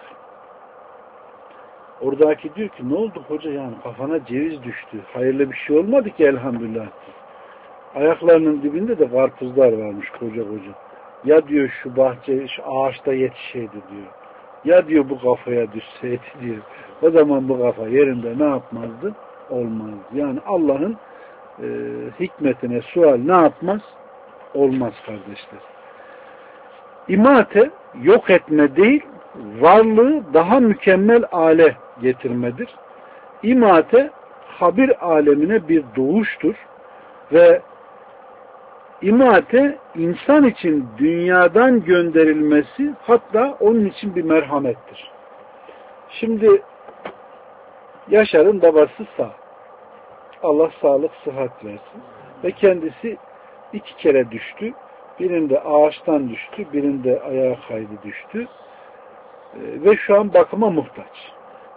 Oradaki diyor ki ne oldu hoca, yani kafana ceviz düştü. Hayırlı bir şey olmadı ki elhamdülillah diyor. Ayaklarının dibinde de karpuzlar varmış koca koca. Ya diyor şu bahçe, şu ağaçta yetişseydi diyor. Ya diyor bu kafaya düşseydi diyor. O zaman bu kafa yerinde ne yapmazdı? Olmazdı. Yani Allah'ın hikmetine sual ne yapmaz? Olmaz kardeşler. İmate yok etme değil, varlığı daha mükemmel hale getirmedir. İmate habir alemine bir doğuştur ve imate insan için dünyadan gönderilmesi hatta onun için bir merhamettir. Şimdi Yaşar'ın babası sağ. Allah sağlık sıhhat versin. Ve kendisi 2 kere düştü. Birinde ağaçtan düştü, birinde ayağa kaydı düştü. Ve şu an bakıma muhtaç.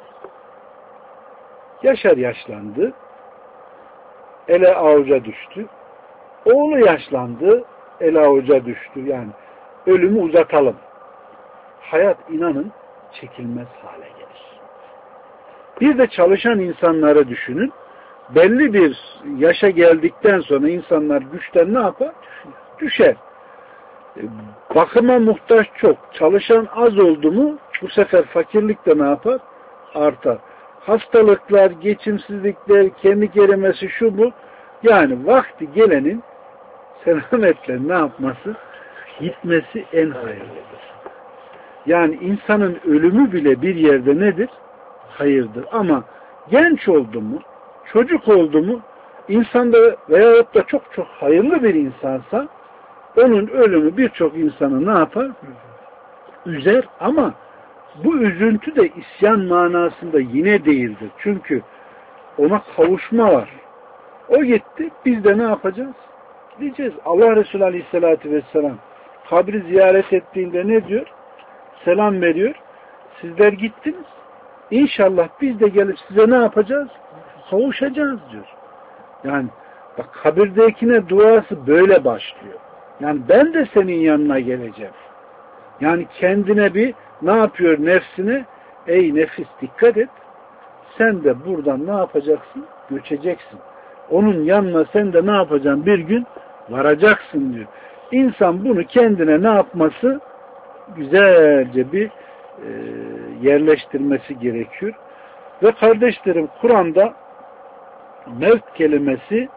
Yaşar yaşlandı. Ele avuca düştü. Oğlu yaşlandı. Ele avuca düştü. Yani ölümü uzatalım. Hayat inanın çekilmez hale gelir. Bir de çalışan insanları düşünün. Belli bir yaşa geldikten sonra insanlar güçten ne yapar? Düşer. Bakıma muhtaç çok. Çalışan az oldu mu bu sefer fakirlik de ne yapar? Artar. hastalıklar, geçimsizlikler, kemik erimesi, şu bu. Yani vakti gelenin selametle ne yapması? Gitmesi en hayırlıdır. Yani insanın ölümü bile bir yerde nedir? Hayırdır. Ama genç oldu mu, çocuk oldu mu, insanda veyahut da çok çok hayırlı bir insansa onun ölümü birçok insanı ne yapar? Üzer, ama bu üzüntü de isyan manasında yine değildir. Çünkü ona kavuşma var. O gitti, biz de ne yapacağız? Gideceğiz. Allah Resulü Aleyhisselatü Vesselam kabri ziyaret ettiğinde ne diyor? Selam veriyor. Sizler gittiniz. İnşallah biz de gelip size ne yapacağız? Kavuşacağız diyor. Yani bak, kabirdekine duası böyle başlıyor. Yani ben de senin yanına geleceğim. Yani kendine bir ne yapıyor nefsine? Ey nefis, dikkat et. Sen de buradan ne yapacaksın? Göçeceksin. Onun yanına sen de ne yapacaksın? Bir gün varacaksın diyor. İnsan bunu kendine ne yapması? Güzelce bir yerleştirmesi gerekiyor. Ve kardeşlerim, Kur'an'da mevt kelimesi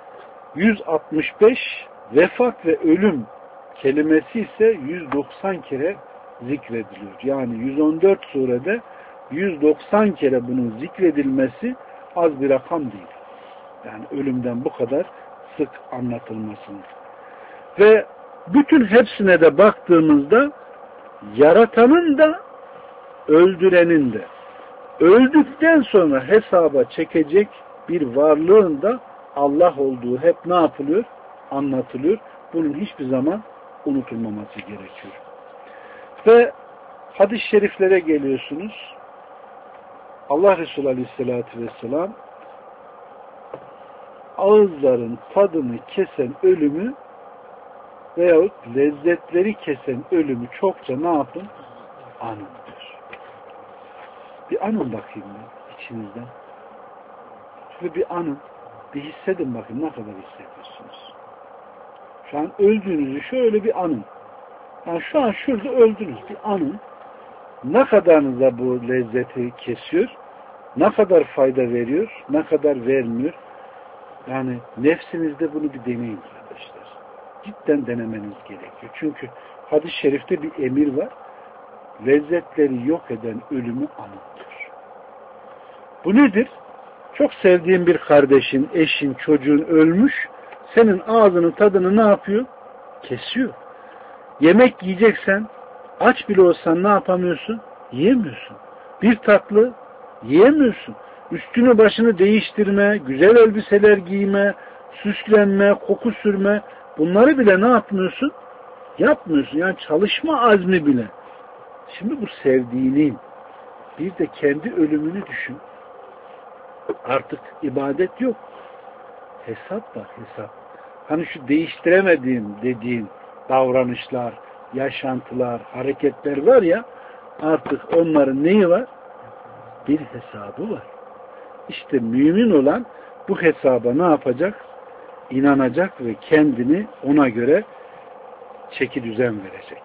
165, vefat ve ölüm kelimesi ise 190 kere zikrediliyor. Yani 114 surede 190 kere bunun zikredilmesi az bir rakam değil. Yani ölümden bu kadar sık anlatılmasını. Ve bütün hepsine de baktığımızda yaratanın da öldürenin de öldükten sonra hesaba çekecek bir varlığın da Allah olduğu hep ne yapılıyor? Anlatılıyor. Bunun hiçbir zaman unutulmaması gerekiyor. Ve hadis-i şeriflere geliyorsunuz. Allah Resulü Aleyhisselatü Vesselam ağızların tadını kesen ölümü veyahut lezzetleri kesen ölümü çokça ne yapın? Anın diyor. Bir anın bakayım ben içinizden. Şöyle bir anın. Bir hissedin bakayım ne kadar hissediyorsunuz. Şu an öldüğünüzü şöyle bir anın. Yani şu an şurada öldünüz. Bir anın. Ne kadarınıza bu lezzeti kesiyor? Ne kadar fayda veriyor? Ne kadar vermiyor? Yani nefsinizde bunu bir deneyin kardeşler. Cidden denemeniz gerekiyor. Çünkü hadis-i şerifte bir emir var. Lezzetleri yok eden ölümü anıttır. Bu nedir? Çok sevdiğin bir kardeşin, eşin, çocuğun ölmüş. Senin ağzının tadını ne yapıyor? Kesiyor. Yemek yiyeceksen, aç bile olsan ne yapamıyorsun? Yiyemiyorsun. Bir tatlı yiyemiyorsun. Üstünü başını değiştirme, güzel elbiseler giyme, süslenme, koku sürme, bunları bile ne yapmıyorsun? Yapmıyorsun. Yani çalışma azmi bile. Şimdi bu sevdiğinin bir de kendi ölümünü düşün. Artık ibadet yok. Hesap var, hesap. Hani şu değiştiremediğim dediğin davranışlar, yaşantılar, hareketler var ya, artık onların neyi var? Bir hesabı var. İşte mümin olan bu hesaba ne yapacak? İnanacak ve kendini ona göre çeki düzen verecek.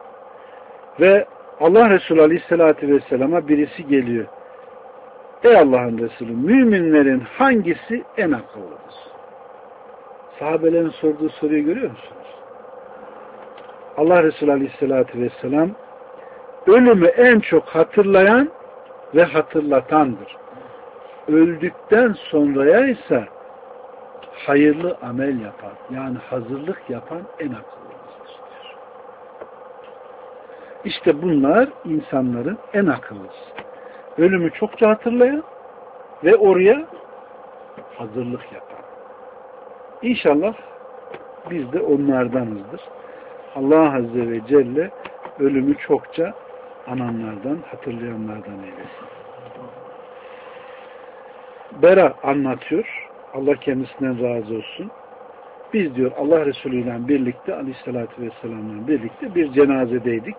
Ve Allah Resulü Aleyhisselatü Vesselam'a birisi geliyor. Ey Allah'ın Resulü, müminlerin hangisi en akıllıdır? Sahabelerin sorduğu soruyu görüyor musunuz? Allah Resulü Aleyhisselatü Vesselam ölümü en çok hatırlayan ve hatırlatandır. Öldükten sonraya ise hayırlı amel yapan, yani hazırlık yapan en akıllımızdır. İşte bunlar insanların en akıllısı. Ölümü çokça hatırlayan ve oraya hazırlık yapan. İnşallah biz de onlardanızdır. Allah Azze ve Celle ölümü çokça ananlardan, hatırlayanlardan eylesin. Bera anlatıyor. Allah kendisinden razı olsun. Biz diyor Allah Resulü ile birlikte, Aleyhisselatü Vesselam'la birlikte bir cenazedeydik.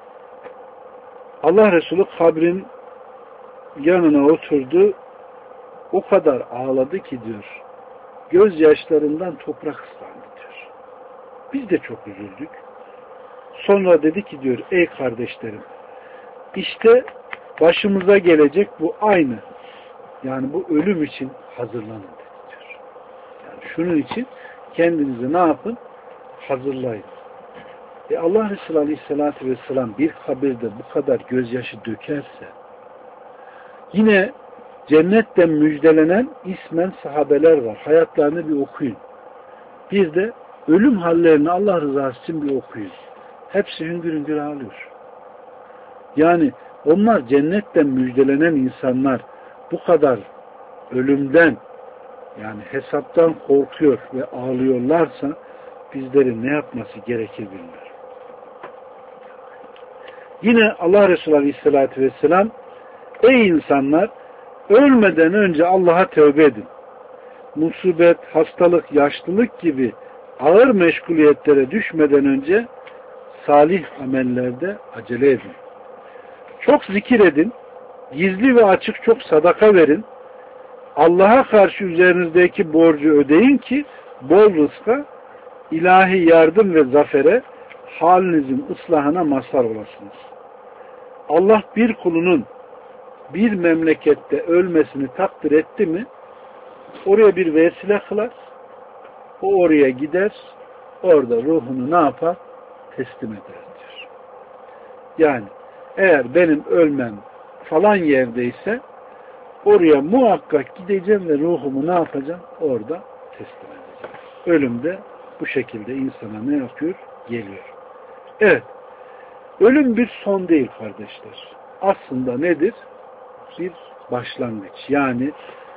Allah Resulü kabrin yanına oturdu. O kadar ağladı ki diyor, gözyaşlarından toprak ıslandı diyor. Biz de çok üzüldük. Sonra dedi ki diyor, ey kardeşlerim, işte başımıza gelecek bu aynı Yani bu ölüm için hazırlanın diyor. Yani şunun için kendinizi ne yapın? Hazırlayın. Allah Resulü Aleyhisselatü Vesselam bir kabirde bu kadar gözyaşı dökerse, yine cennetten müjdelenen ismen sahabeler var. Hayatlarını bir okuyun. Bir de ölüm hallerini Allah rızası için bir okuyun. Hepsi hüngür hüngür ağlıyor. Yani onlar cennetten müjdelenen insanlar bu kadar ölümden, yani hesaptan korkuyor ve ağlıyorlarsa bizlerin ne yapması gerekir bilmiyorum. Yine Allah Resulü Aleyhisselatü Vesselam, ey insanlar, ölmeden önce Allah'a tövbe edin. Musibet, hastalık, yaşlılık gibi ağır meşguliyetlere düşmeden önce salih amellerde acele edin. Çok zikir edin, gizli ve açık çok sadaka verin. Allah'a karşı üzerinizdeki borcu ödeyin ki bol rızka, ilahi yardım ve zafere, halinizin ıslahına mazhar olasınız. Allah bir kulunun bir memlekette ölmesini takdir etti mi, oraya bir vesile kılar, o oraya gider, orada ruhunu ne yapar? Teslim eder diyor. Yani eğer benim ölmem falan yerdeyse oraya muhakkak gideceğim ve ruhumu ne yapacağım? Orada teslim edeceğim. Ölüm de bu şekilde insana ne yapıyor? Geliyor. Evet. Ölüm bir son değil kardeşler. Aslında nedir? Bir başlangıç. Yani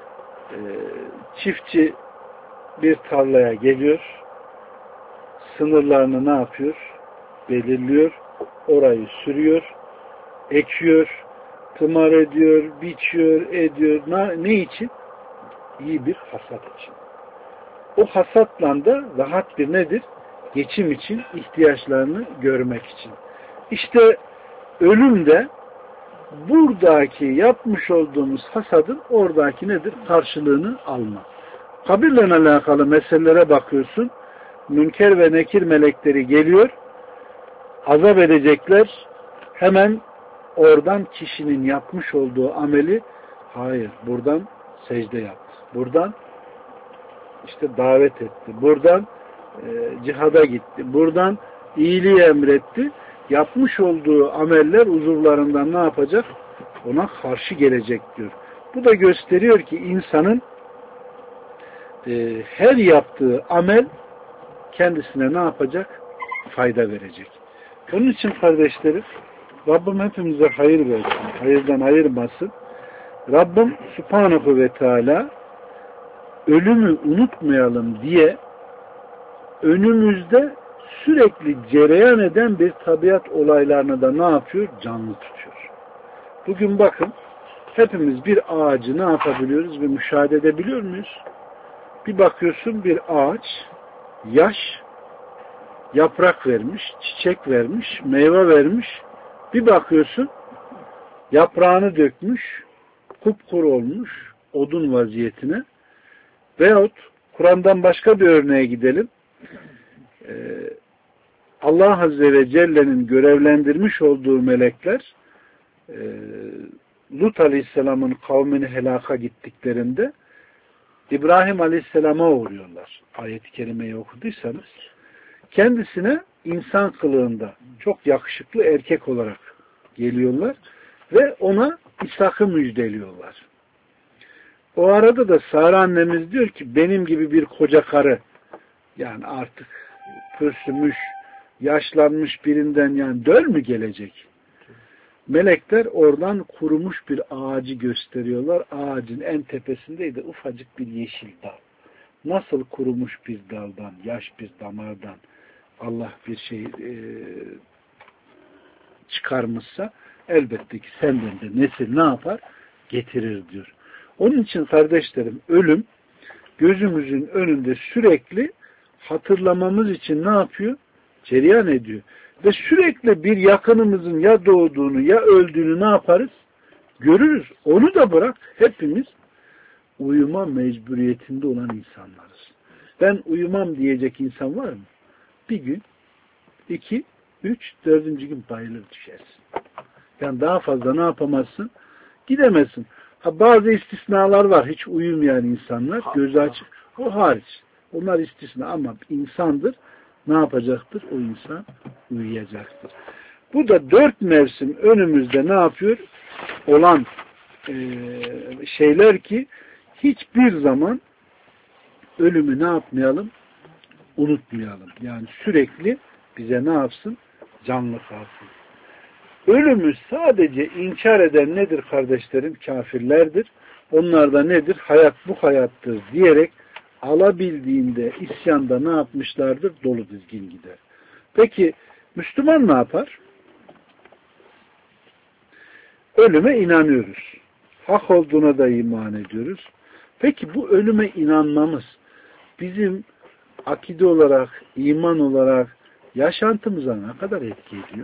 çiftçi bir tarlaya geliyor, sınırlarını ne yapıyor? Belirliyor, orayı sürüyor, ekiyor, tımar ediyor, biçiyor, ediyor. Ne için? İyi bir hasat için. O hasatla da rahat bir nedir? Geçim için, ihtiyaçlarını görmek için. İşte ölüm de buradaki yapmış olduğumuz hasadın oradaki nedir? Karşılığını alma. Kabirle alakalı meselelere bakıyorsun. Münker ve nekir melekleri geliyor. Azap edecekler. Hemen oradan kişinin yapmış olduğu ameli, hayır buradan secde yaptı. Buradan işte davet etti. Buradan cihada gitti. Buradan iyiliği emretti. Yapmış olduğu ameller uzuvlarından ne yapacak? Ona karşı gelecek diyor. Bu da gösteriyor ki insanın her yaptığı amel kendisine ne yapacak? Fayda verecek. Onun için kardeşlerim, Rabbim hepimize hayır versin. Hayırdan ayırmasın. Rabbim Subhanahu ve Teala ölümü unutmayalım diye önümüzde sürekli cereyan eden bir tabiat olaylarını da ne yapıyor? Canlı tutuyor. Bugün bakın hepimiz bir ağacı ne yapabiliyoruz ve müşahede edebiliyor muyuz? Bir bakıyorsun bir ağaç yaş, yaprak vermiş, çiçek vermiş, meyve vermiş. Bir bakıyorsun yaprağını dökmüş, kupkuru olmuş odun vaziyetine. Veyahut Kur'an'dan başka bir örneğe gidelim. Allah Azze ve Celle'nin görevlendirmiş olduğu melekler Lut Aleyhisselam'ın kavmini helaka gittiklerinde İbrahim Aleyhisselam'a uğruyorlar. Ayet-i Kerime'yi okuduysanız kendisine insan kılığında çok yakışıklı erkek olarak geliyorlar ve ona İshak'ı müjdeliyorlar. O arada da Sara annemiz diyor ki benim gibi bir koca karı, yani artık pürsümüş, yaşlanmış birinden yani döl mü gelecek? Melekler oradan kurumuş bir ağacı gösteriyorlar. Ağacın en tepesindeydi ufacık bir yeşil dal. Nasıl kurumuş bir daldan, yaş bir damardan Allah bir şey çıkarmışsa elbette ki senden de nesil ne yapar? Getirir diyor. Onun için kardeşlerim ölüm gözümüzün önünde sürekli hatırlamamız için ne yapıyor? Cereyan ediyor. Ve sürekli bir yakınımızın ya doğduğunu ya öldüğünü ne yaparız? Görürüz. Onu da bırak hepimiz uyuma mecburiyetinde olan insanlarız. Ben uyumam diyecek insan var mı? Bir gün, 2, 3, 4. gün bayılır düşersin. Yani daha fazla ne yapamazsın? Gidemezsin. Bazı istisnalar var. Hiç uyumayan insanlar. Gözü açık. O hariç. Onlar istisna ama insandır. Ne yapacaktır? O insan uyuyacaktır. Bu da 4 mevsim önümüzde ne yapıyor? Olan şeyler ki hiçbir zaman ölümü ne yapmayalım? Unutmayalım. Yani sürekli bize ne yapsın? Canlı kalsın. Ölümü sadece inkar eden nedir kardeşlerim? Kafirlerdir. Onlar da nedir? Hayat bu hayattır diyerek alabildiğinde isyanda ne yapmışlardır? Dolu dizgin gider. Peki Müslüman ne yapar? Ölüme inanıyoruz. Hak olduğuna da iman ediyoruz. Peki bu ölüme inanmamız bizim akide olarak, iman olarak yaşantımıza ne kadar etki ediyor?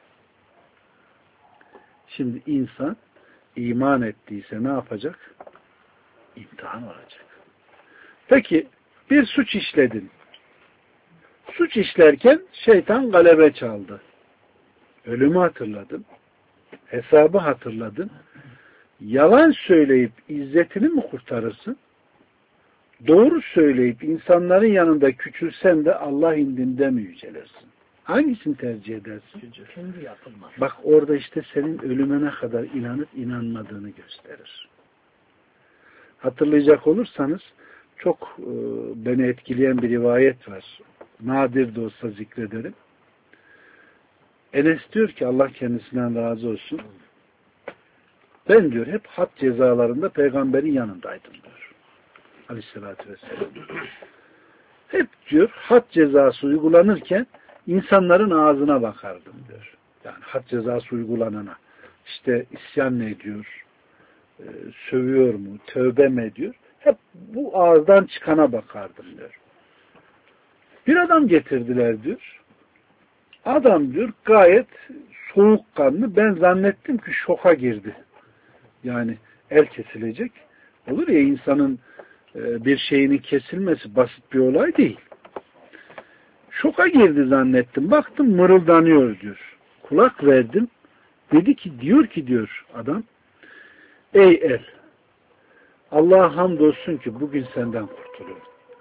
Şimdi insan iman ettiyse ne yapacak? İmtihan olacak. Peki bir suç işledin. Suç işlerken şeytan galebe çaldı. Ölümü hatırladın. Hesabı hatırladın. Yalan söyleyip izzetini mi kurtarırsın? Doğru söyleyip insanların yanında küçülsen de Allah indinde mi yücelirsin? Hangisini tercih edersin? Kendi yapılmaz. Bak orada işte senin ölüme ne kadar inanıp inanmadığını gösterir. Hatırlayacak olursanız çok beni etkileyen bir rivayet var. Nadir de olsa zikrederim. Enes diyor ki Allah kendisinden razı olsun. Ben diyor hep had cezalarında peygamberin yanındaydım diyor. Aleyhissalatü vesselam. Hep diyor had cezası uygulanırken insanların ağzına bakardım diyor. Yani had cezası uygulanana. İşte isyan ne ediyor? Sövüyor mu? Tövbe mi ediyor? Hep bu ağızdan çıkana bakardım diyor. Bir adam getirdiler diyor. Adam diyor gayet soğukkanlı. Ben zannettim ki şoka girdi. Yani el kesilecek. Olur ya insanın bir şeyinin kesilmesi basit bir olay değil. Şoka girdi zannettim. Baktım mırıldanıyor diyor. Kulak verdim. Dedi ki diyor adam. Ey el. Allah'a hamdolsun ki bugün senden kurtuluyorum.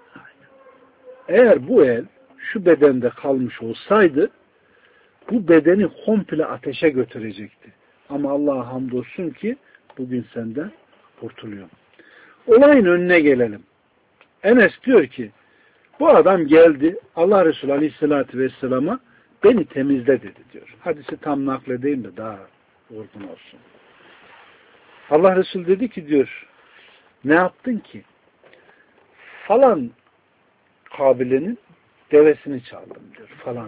Eğer bu el şu bedende kalmış olsaydı bu bedeni komple ateşe götürecekti. Ama Allah'a hamdolsun ki bugün senden kurtuluyorum. Olayın önüne gelelim. Enes diyor ki bu adam geldi Allah Resulü Aleyhisselatü Vesselam'a beni temizle dedi diyor. Hadisi tam nakledeyim de daha uygun olsun. Allah Resulü dedi ki diyor ne yaptın ki? Falan kabilenin devesini çaldım diyor. Falan.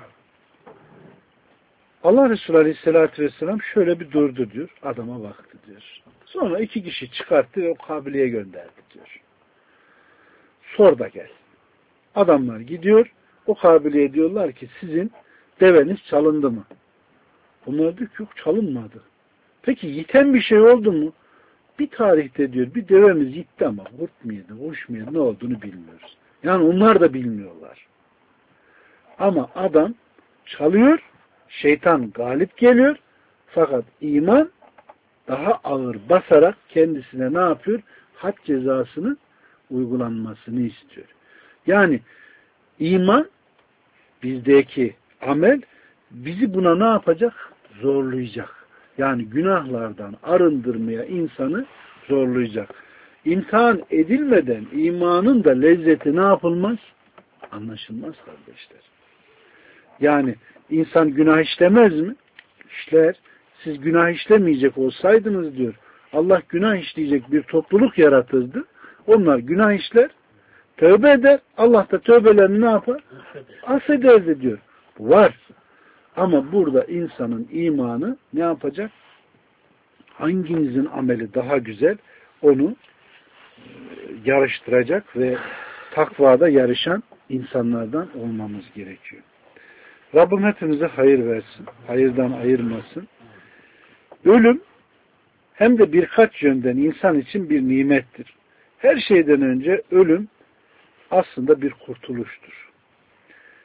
Allah Resulü Aleyhisselatü Vesselam şöyle bir durdu diyor. Adama baktı diyor. Sonra 2 kişi çıkarttı ve o kabileye gönderdi diyor. Sor da gel. Adamlar gidiyor. O kabileye diyorlar ki sizin deveniz çalındı mı? Onlar diyor ki yok çalınmadı. Peki yiten bir şey oldu mu? Bir tarihte diyor bir devemiz gitti ama kurt mu yedi, kuş mu yedi, ne olduğunu bilmiyoruz. Yani onlar da bilmiyorlar. Ama adam çalıyor, şeytan galip geliyor fakat iman daha ağır basarak kendisine ne yapıyor? Had cezasının uygulanmasını istiyor. Yani iman bizdeki amel bizi buna ne yapacak? Zorlayacak. Yani günahlardan arındırmaya insanı zorlayacak. İmtihan edilmeden imanın da lezzeti ne yapılmaz? Anlaşılmaz kardeşler. Yani insan günah işlemez mi? İşler. Siz günah işlemeyecek olsaydınız diyor. Allah günah işleyecek bir topluluk yaratırdı. Onlar günah işler, tövbe eder. Allah da tövbelerini ne yapar? Affederdi diyor. Bu var. Ama burada insanın imanı ne yapacak? Hanginizin ameli daha güzel onu yarıştıracak ve takvada yarışan insanlardan olmamız gerekiyor. Rabbim hepimize hayır versin. Hayırdan ayırmasın. Ölüm hem de birkaç yönden insan için bir nimettir. Her şeyden önce ölüm aslında bir kurtuluştur.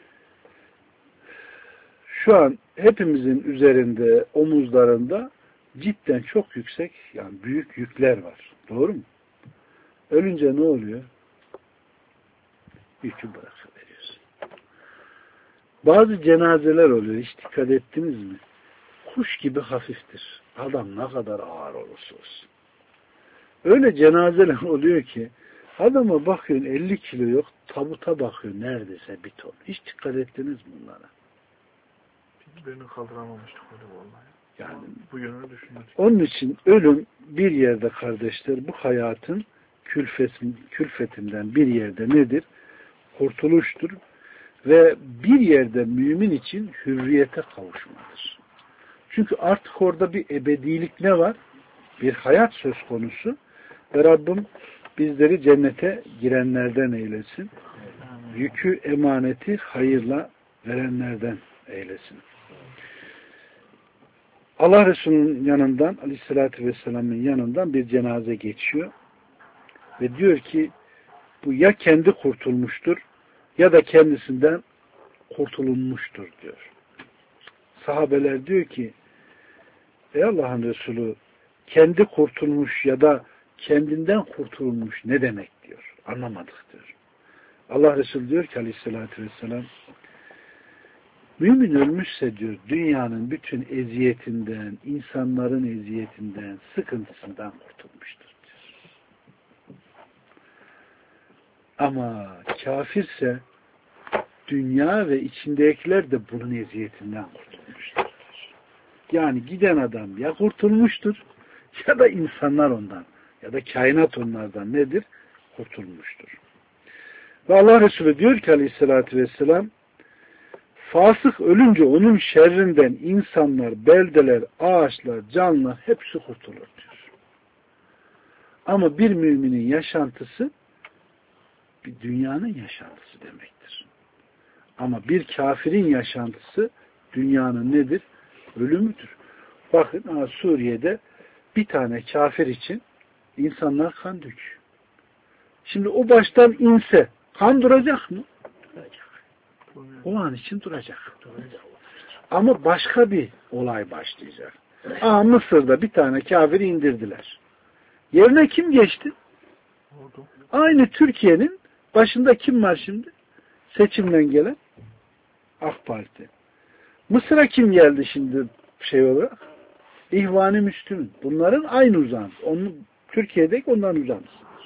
Şu an hepimizin üzerinde, omuzlarında cidden çok yüksek, yani büyük yükler var. Doğru mu? Ölünce ne oluyor? Yükü bırakıveriyorsun. Bazı cenazeler oluyor. Hiç dikkat ettiniz mi? Kuş gibi hafiftir. Adam ne kadar ağır olursa olsun. Öyle cenazeler oluyor ki adama bakıyorsun 50 kilo yok, tabuta bakıyor neredeyse bir ton. Hiç dikkat ettiniz mi bunlara? Birini kaldıramamıştık öyle vallahi. Yani bu yönünü düşünmedik. Onun için ölüm bir yerde kardeşler, bu hayatın külfetinden bir yerde nedir? Kurtuluştur. Ve bir yerde mümin için hürriyete kavuşmadır. Çünkü artık orada bir ebedilik ne var? Bir hayat söz konusu. Ve Rabbim bizleri cennete girenlerden eylesin. Yükü, emaneti hayırla verenlerden eylesin. Allah Resulü'nün yanından, Aleyhisselatü Vesselam'ın yanından bir cenaze geçiyor. Ve diyor ki bu ya kendi kurtulmuştur ya da kendisinden kurtulunmuştur diyor. Sahabeler diyor ki ey Allah'ın Resulü kendi kurtulmuş ya da kendinden kurtulmuş ne demek diyor. Anlamadık diyor. Allah Resulü diyor ki Aleyhisselatü Vesselam mümin ölmüşse diyor dünyanın bütün eziyetinden, insanların eziyetinden, sıkıntısından kurtulmuştur diyor. Ama kafirse dünya ve içindekiler de bunun eziyetinden kurtulmuştur. Yani giden adam ya kurtulmuştur ya da insanlar ondan ya da kainat onlardan nedir? Kurtulmuştur. Ve Allah Resulü diyor ki Aleyhisselatü Vesselam fasık ölünce onun şerrinden insanlar, beldeler, ağaçlar, canlılar hepsi kurtulur diyor. Ama bir müminin yaşantısı bir dünyanın yaşantısı demektir. Ama bir kafirin yaşantısı dünyanın nedir? Ölümüdür. Bakın Suriye'de bir tane kafir için insanlar kan döküyor. Şimdi o baştan inse kan duracak mı? Duracak. O an için duracak. Ama başka bir olay başlayacak. Mısır'da bir tane kafiri indirdiler. Yerine kim geçti? Aynı Türkiye'nin başında kim var şimdi? Seçimden gelen AK Parti. Mısır'a kim geldi şimdi olarak? İhvan-ı Müslümin. Bunların aynı uzantısı. Türkiye'deki onların uzantısıdır.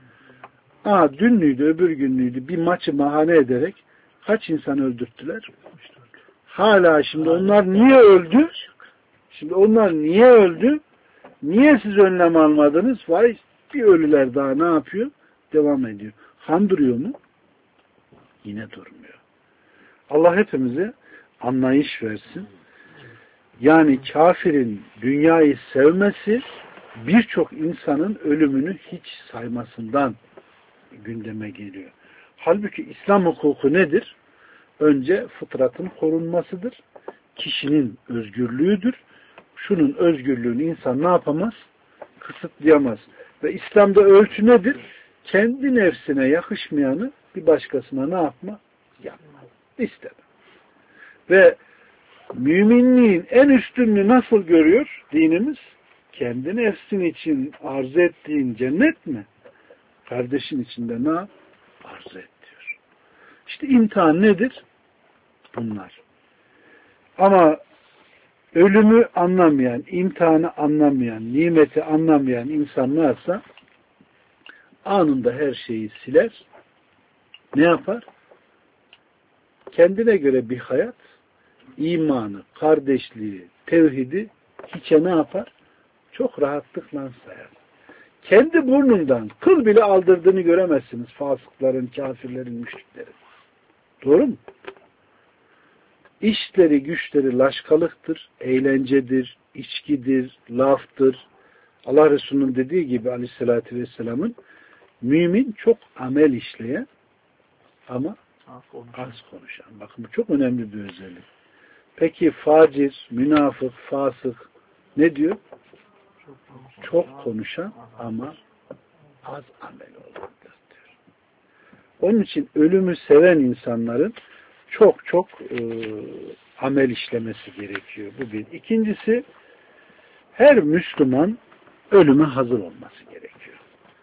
Dünlüydü, öbür günlüydü. Bir maçı bahane ederek kaç insan öldürttüler? Hala şimdi onlar niye öldü? Şimdi onlar niye öldü? Niye siz önlem almadınız? Vay bir ölüler daha ne yapıyor? Devam ediyor. Han duruyor mu? Yine durmuyor. Allah hepimize anlayış versin. Yani kafirin dünyayı sevmesi birçok insanın ölümünü hiç saymasından gündeme geliyor. Halbuki İslam hukuku nedir? Önce fıtratın korunmasıdır. Kişinin özgürlüğüdür. Şunun özgürlüğünü insan ne yapamaz? Kısıtlayamaz. Ve İslam'da ölçü nedir? Kendi nefsine yakışmayanı bir başkasına ne yapma? Yapma. İstemem. Ve müminliğin en üstünlüğü nasıl görüyor dinimiz? Kendi nefsin için arzu ettiğin cennet mi? Kardeşin içinde ne yap? Arzu et diyor. İşte imtihan nedir? Bunlar. Ama ölümü anlamayan, imtihanı anlamayan, nimeti anlamayan insanlarsa anında her şeyi siler. Ne yapar? Kendine göre bir hayat, imanı, kardeşliği, tevhidi hiçe ne yapar? Çok rahatlıkla sayar. Kendi burnundan kıl bile aldırdığını göremezsiniz fasıkların, kafirlerin, müşriklerin. Doğru mu? İşleri, güçleri laşkalıktır, eğlencedir, içkidir, laftır. Allah Resulü'nün dediği gibi Aleyhisselatü Vesselam'ın mümin çok amel işleyen ama az konuşan. Bakın bu çok önemli bir özellik. Peki facir, münafık, fasık ne diyor? Çok konuşan ama az amel olandır diyor. Onun için ölümü seven insanların çok amel işlemesi gerekiyor. Bu bir. İkincisi her Müslüman ölüme hazır olması gerekiyor.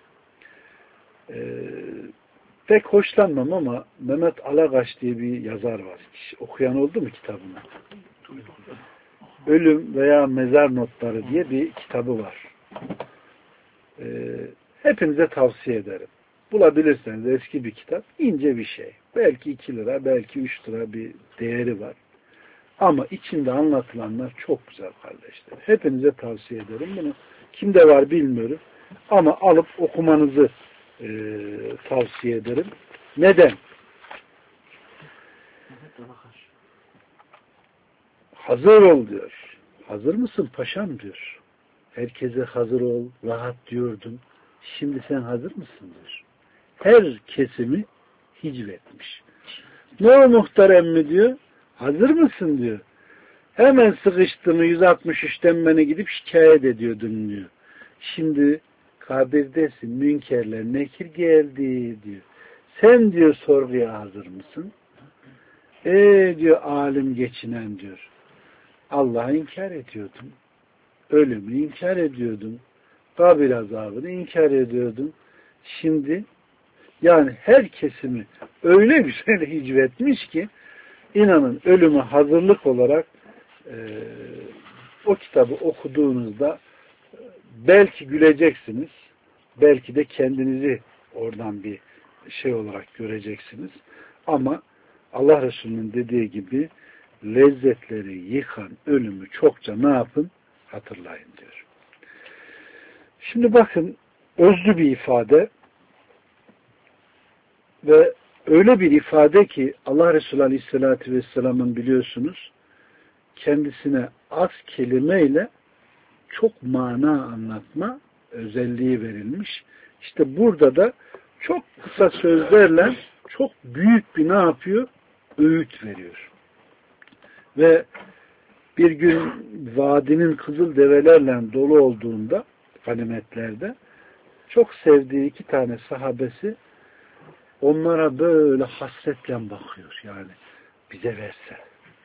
Pek hoşlanmam ama Mehmet Alagaç diye bir yazar var. Hiç okuyan oldu mu kitabını? Ölüm veya Mezar Notları diye bir kitabı var. Hepinize tavsiye ederim. Bulabilirseniz eski bir kitap, ince bir şey. Belki 2 lira, belki 3 lira bir değeri var. Ama içinde anlatılanlar çok güzel kardeşler. Hepinize tavsiye ederim bunu. Kimde var bilmiyorum. Ama alıp okumanızı tavsiye ederim. Neden? Hazır ol diyor. Hazır mısın paşam diyor. Herkese hazır ol, rahat diyordun. Şimdi sen hazır mısın diyor. Her kesimi hicvetmiş. Ne o muhterem mi diyor. Hazır mısın diyor. Hemen sıkıştığını 163'ten beni gidip şikayet ediyordun diyor. Şimdi kabirdesin, münkerler nekir geldi diyor. Sen diyor sorguya hazır mısın? Diyor alim geçinen diyor. Allah'ı inkar ediyordum. Ölümü inkar ediyordum. Kabir azabını inkar ediyordum. Şimdi yani her kesimi öyle güzel hicvetmiş ki inanın ölüme hazırlık olarak o kitabı okuduğunuzda belki güleceksiniz, belki de kendinizi oradan bir şey olarak göreceksiniz. Ama Allah Resulü'nün dediği gibi lezzetleri yıkan ölümü çokça ne yapın? Hatırlayın diyor. Şimdi bakın özlü bir ifade ve öyle bir ifade ki Allah Resulü Aleyhisselatü Vesselam'ın biliyorsunuz kendisine az kelimeyle çok mana anlatma özelliği verilmiş. İşte burada da çok kısa sözlerle çok büyük bir ne yapıyor? Öğüt veriyor. Ve bir gün vadinin kızıl develerle dolu olduğunda ganimetlerde çok sevdiği 2 tane sahabesi onlara böyle hasretle bakıyor. Yani bize verse.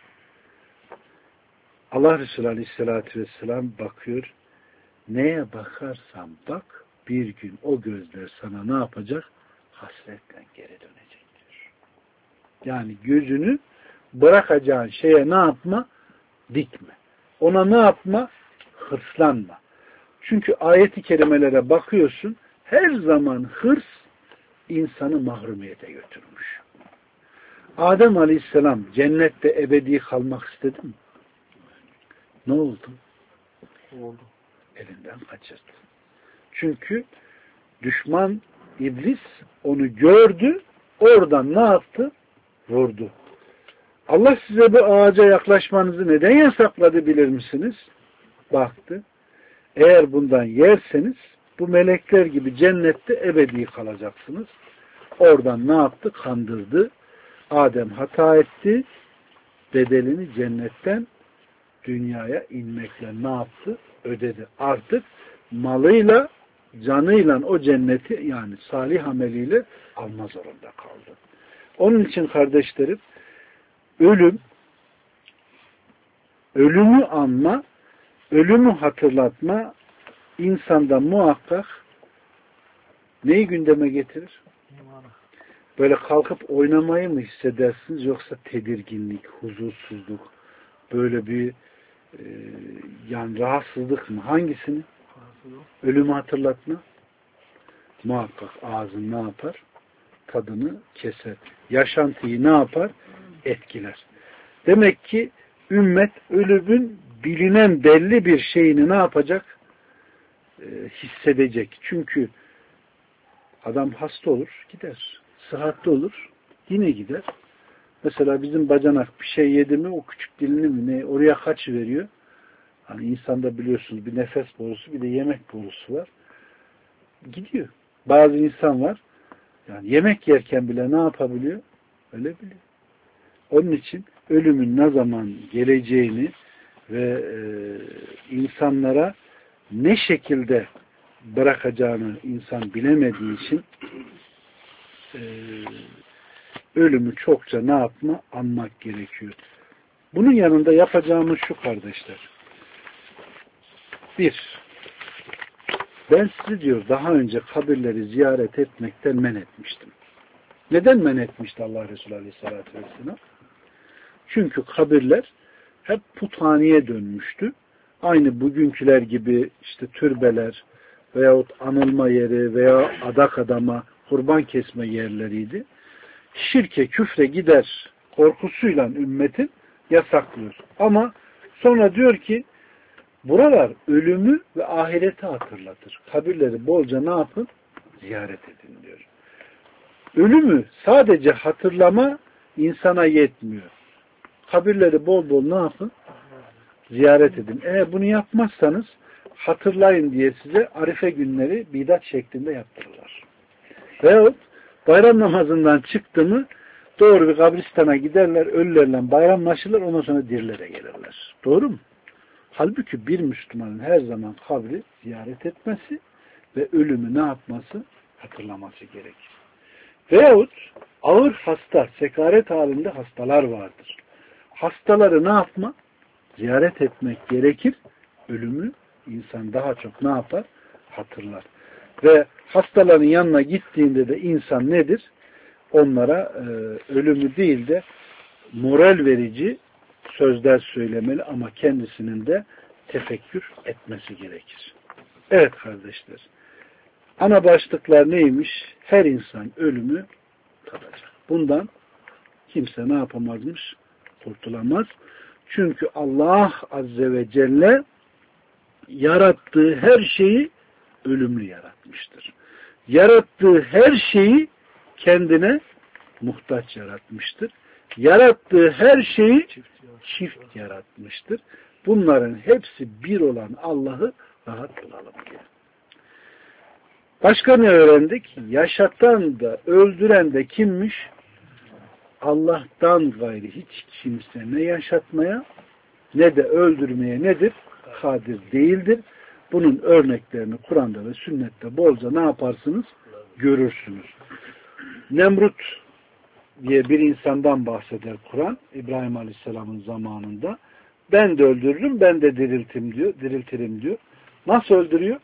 Allah Resulü Aleyhisselatü Vesselam bakıyor. Neye bakarsan bak bir gün o gözler sana ne yapacak? Hasretle geri dönecek diyor. Yani gözünü bırakacağın şeye ne yapma? Dikme. Ona ne yapma? Hırslanma. Çünkü ayet-i kerimelere bakıyorsun her zaman hırs insanı mahrumiyete götürmüş. Adem Aleyhisselam cennette ebedi kalmak istedi mi? Ne oldu? Oldu. Elinden kaçırdı. Çünkü düşman iblis onu gördü, oradan ne yaptı? Vurdu. Allah size bu ağaca yaklaşmanızı neden yasakladı bilir misiniz? Baktı. Eğer bundan yerseniz bu melekler gibi cennette ebedi kalacaksınız. Oradan ne yaptı? Kandırdı. Adem hata etti. Bedelini cennetten dünyaya inmekle ne yaptı? Ödedi. Artık malıyla, canıyla o cenneti yani salih ameliyle alma zorunda kaldı. Onun için kardeşlerim ölümü anma, ölümü hatırlatma insanda muhakkak neyi gündeme getirir? Böyle kalkıp oynamayı mı hissedersiniz yoksa tedirginlik, huzursuzluk, böyle bir yani rahatsızlık mı? Hangisini? Ölümü hatırlatma. Muhakkak ağzın ne yapar? Tadını keser. Yaşantıyı ne yapar? Etkiler. Demek ki ümmet ölümün bilinen belli bir şeyini ne yapacak? Hissedecek. Çünkü adam hasta olur, gider. Sıhhatli olur, yine gider. Mesela bizim bacanak bir şey yedi mi o küçük dilini mi ne oraya kaç veriyor? Hani insanda biliyorsunuz bir nefes borusu bir de yemek borusu var. Gidiyor. Bazı insan var yani yemek yerken bile ne yapabiliyor? Ölebiliyor. Onun için ölümün ne zaman geleceğini ve insanlara ne şekilde bırakacağını insan bilemediği için ölümü çokça ne yapma? Anmak gerekiyor. Bunun yanında yapacağımız şu kardeşler. Bir, ben sizi diyor daha önce kabirleri ziyaret etmekten men etmiştim. Neden men etmişti Allah Resulü Aleyhisselatü Vesselam? Çünkü kabirler hep puthaneye dönmüştü. Aynı bugünküler gibi işte türbeler veyahut anılma yeri veya adak adama kurban kesme yerleriydi. Şirke, küfre gider korkusuyla ümmetin yasaklıyor. Ama sonra diyor ki buralar ölümü ve ahireti hatırlatır. Kabirleri bolca ne yapın? Ziyaret edin diyor. Ölümü sadece hatırlama insana yetmiyor. Kabirleri bol bol ne yapın? Ziyaret edin. Eğer bunu yapmazsanız hatırlayın diye size arife günleri bidat şeklinde yaptırırlar. Veyahut bayram namazından çıktı mı doğru bir kabristana giderler, ölülerle bayramlaşırlar, ondan sonra dirilere gelirler. Doğru mu? Halbuki bir Müslümanın her zaman kabri ziyaret etmesi ve ölümü ne yapması? Hatırlaması gerekir. Veyahut ağır hasta, sekaret halinde hastalar vardır. Hastaları ne yapma? Ziyaret etmek gerekir. Ölümü insan daha çok ne yapar? Hatırlar. Ve hastaların yanına gittiğinde de insan nedir? Onlara ölümü değil de moral verici sözler söylemeli ama kendisinin de tefekkür etmesi gerekir. Evet kardeşler. Ana başlıklar neymiş? Her insan ölümü tadacak. Bundan kimse ne yapamazmış? Kurtulamaz. Çünkü Allah Azze ve Celle yarattığı her şeyi ölümlü yaratmıştır. Yarattığı her şeyi kendine muhtaç yaratmıştır. Yarattığı her şeyi çift yaratmıştır. Bunların hepsi bir olan Allah'ı rahat bulalım diye. Başka ne öğrendik? Yaşatan da öldüren de kimmiş? Allah'tan gayri hiç kimse ne yaşatmaya ne de öldürmeye nedir? Kadir değildir. Bunun örneklerini Kur'an'da ve sünnette bolca ne yaparsınız? Görürsünüz. Nemrut diye bir insandan bahseder Kur'an. İbrahim Aleyhisselam'ın zamanında. Ben de öldürürüm, ben de diriltirim diyor. Nasıl öldürüyor?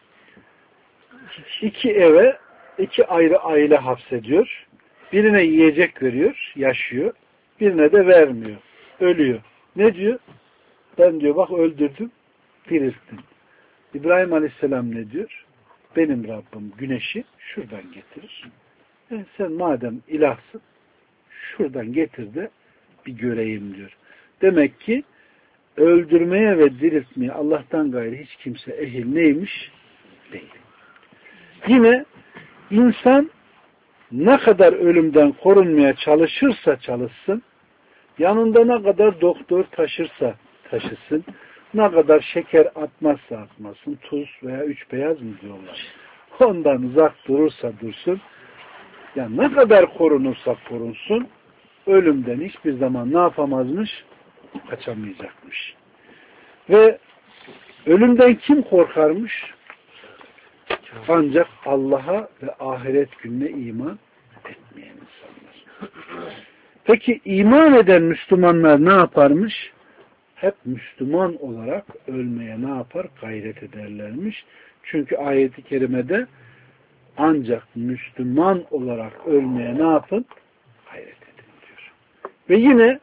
İki eve, iki ayrı aile hapsediyor. Birine yiyecek veriyor, yaşıyor. Birine de vermiyor, ölüyor. Ne diyor? Ben diyor bak öldürdüm, dirilttim. İbrahim Aleyhisselam ne diyor? Benim Rabbim güneşi şuradan getirir. Sen madem ilahsın, şuradan getir de bir göreyim diyor. Demek ki öldürmeye ve diriltmeye Allah'tan gayrı hiç kimse ehil neymiş? Değil. Yine insan ne kadar ölümden korunmaya çalışırsa çalışsın, yanında ne kadar doktor taşırsa taşısın, ne kadar şeker atmazsa atmasın, tuz veya üç beyaz mı diyorlar. Ondan uzak durursa dursun, yani ne kadar korunursa korunsun, ölümden hiçbir zaman ne yapamazmış? Kaçamayacakmış. Ve ölümden kim korkarmış? Ancak Allah'a ve ahiret gününe iman etmeyen insanlar. Peki iman eden Müslümanlar ne yaparmış? Hep Müslüman olarak ölmeye ne yapar? Gayret ederlermiş. Çünkü ayet-i kerimede ancak Müslüman olarak ölmeye ne yapın? Gayret edin diyor. Ve yine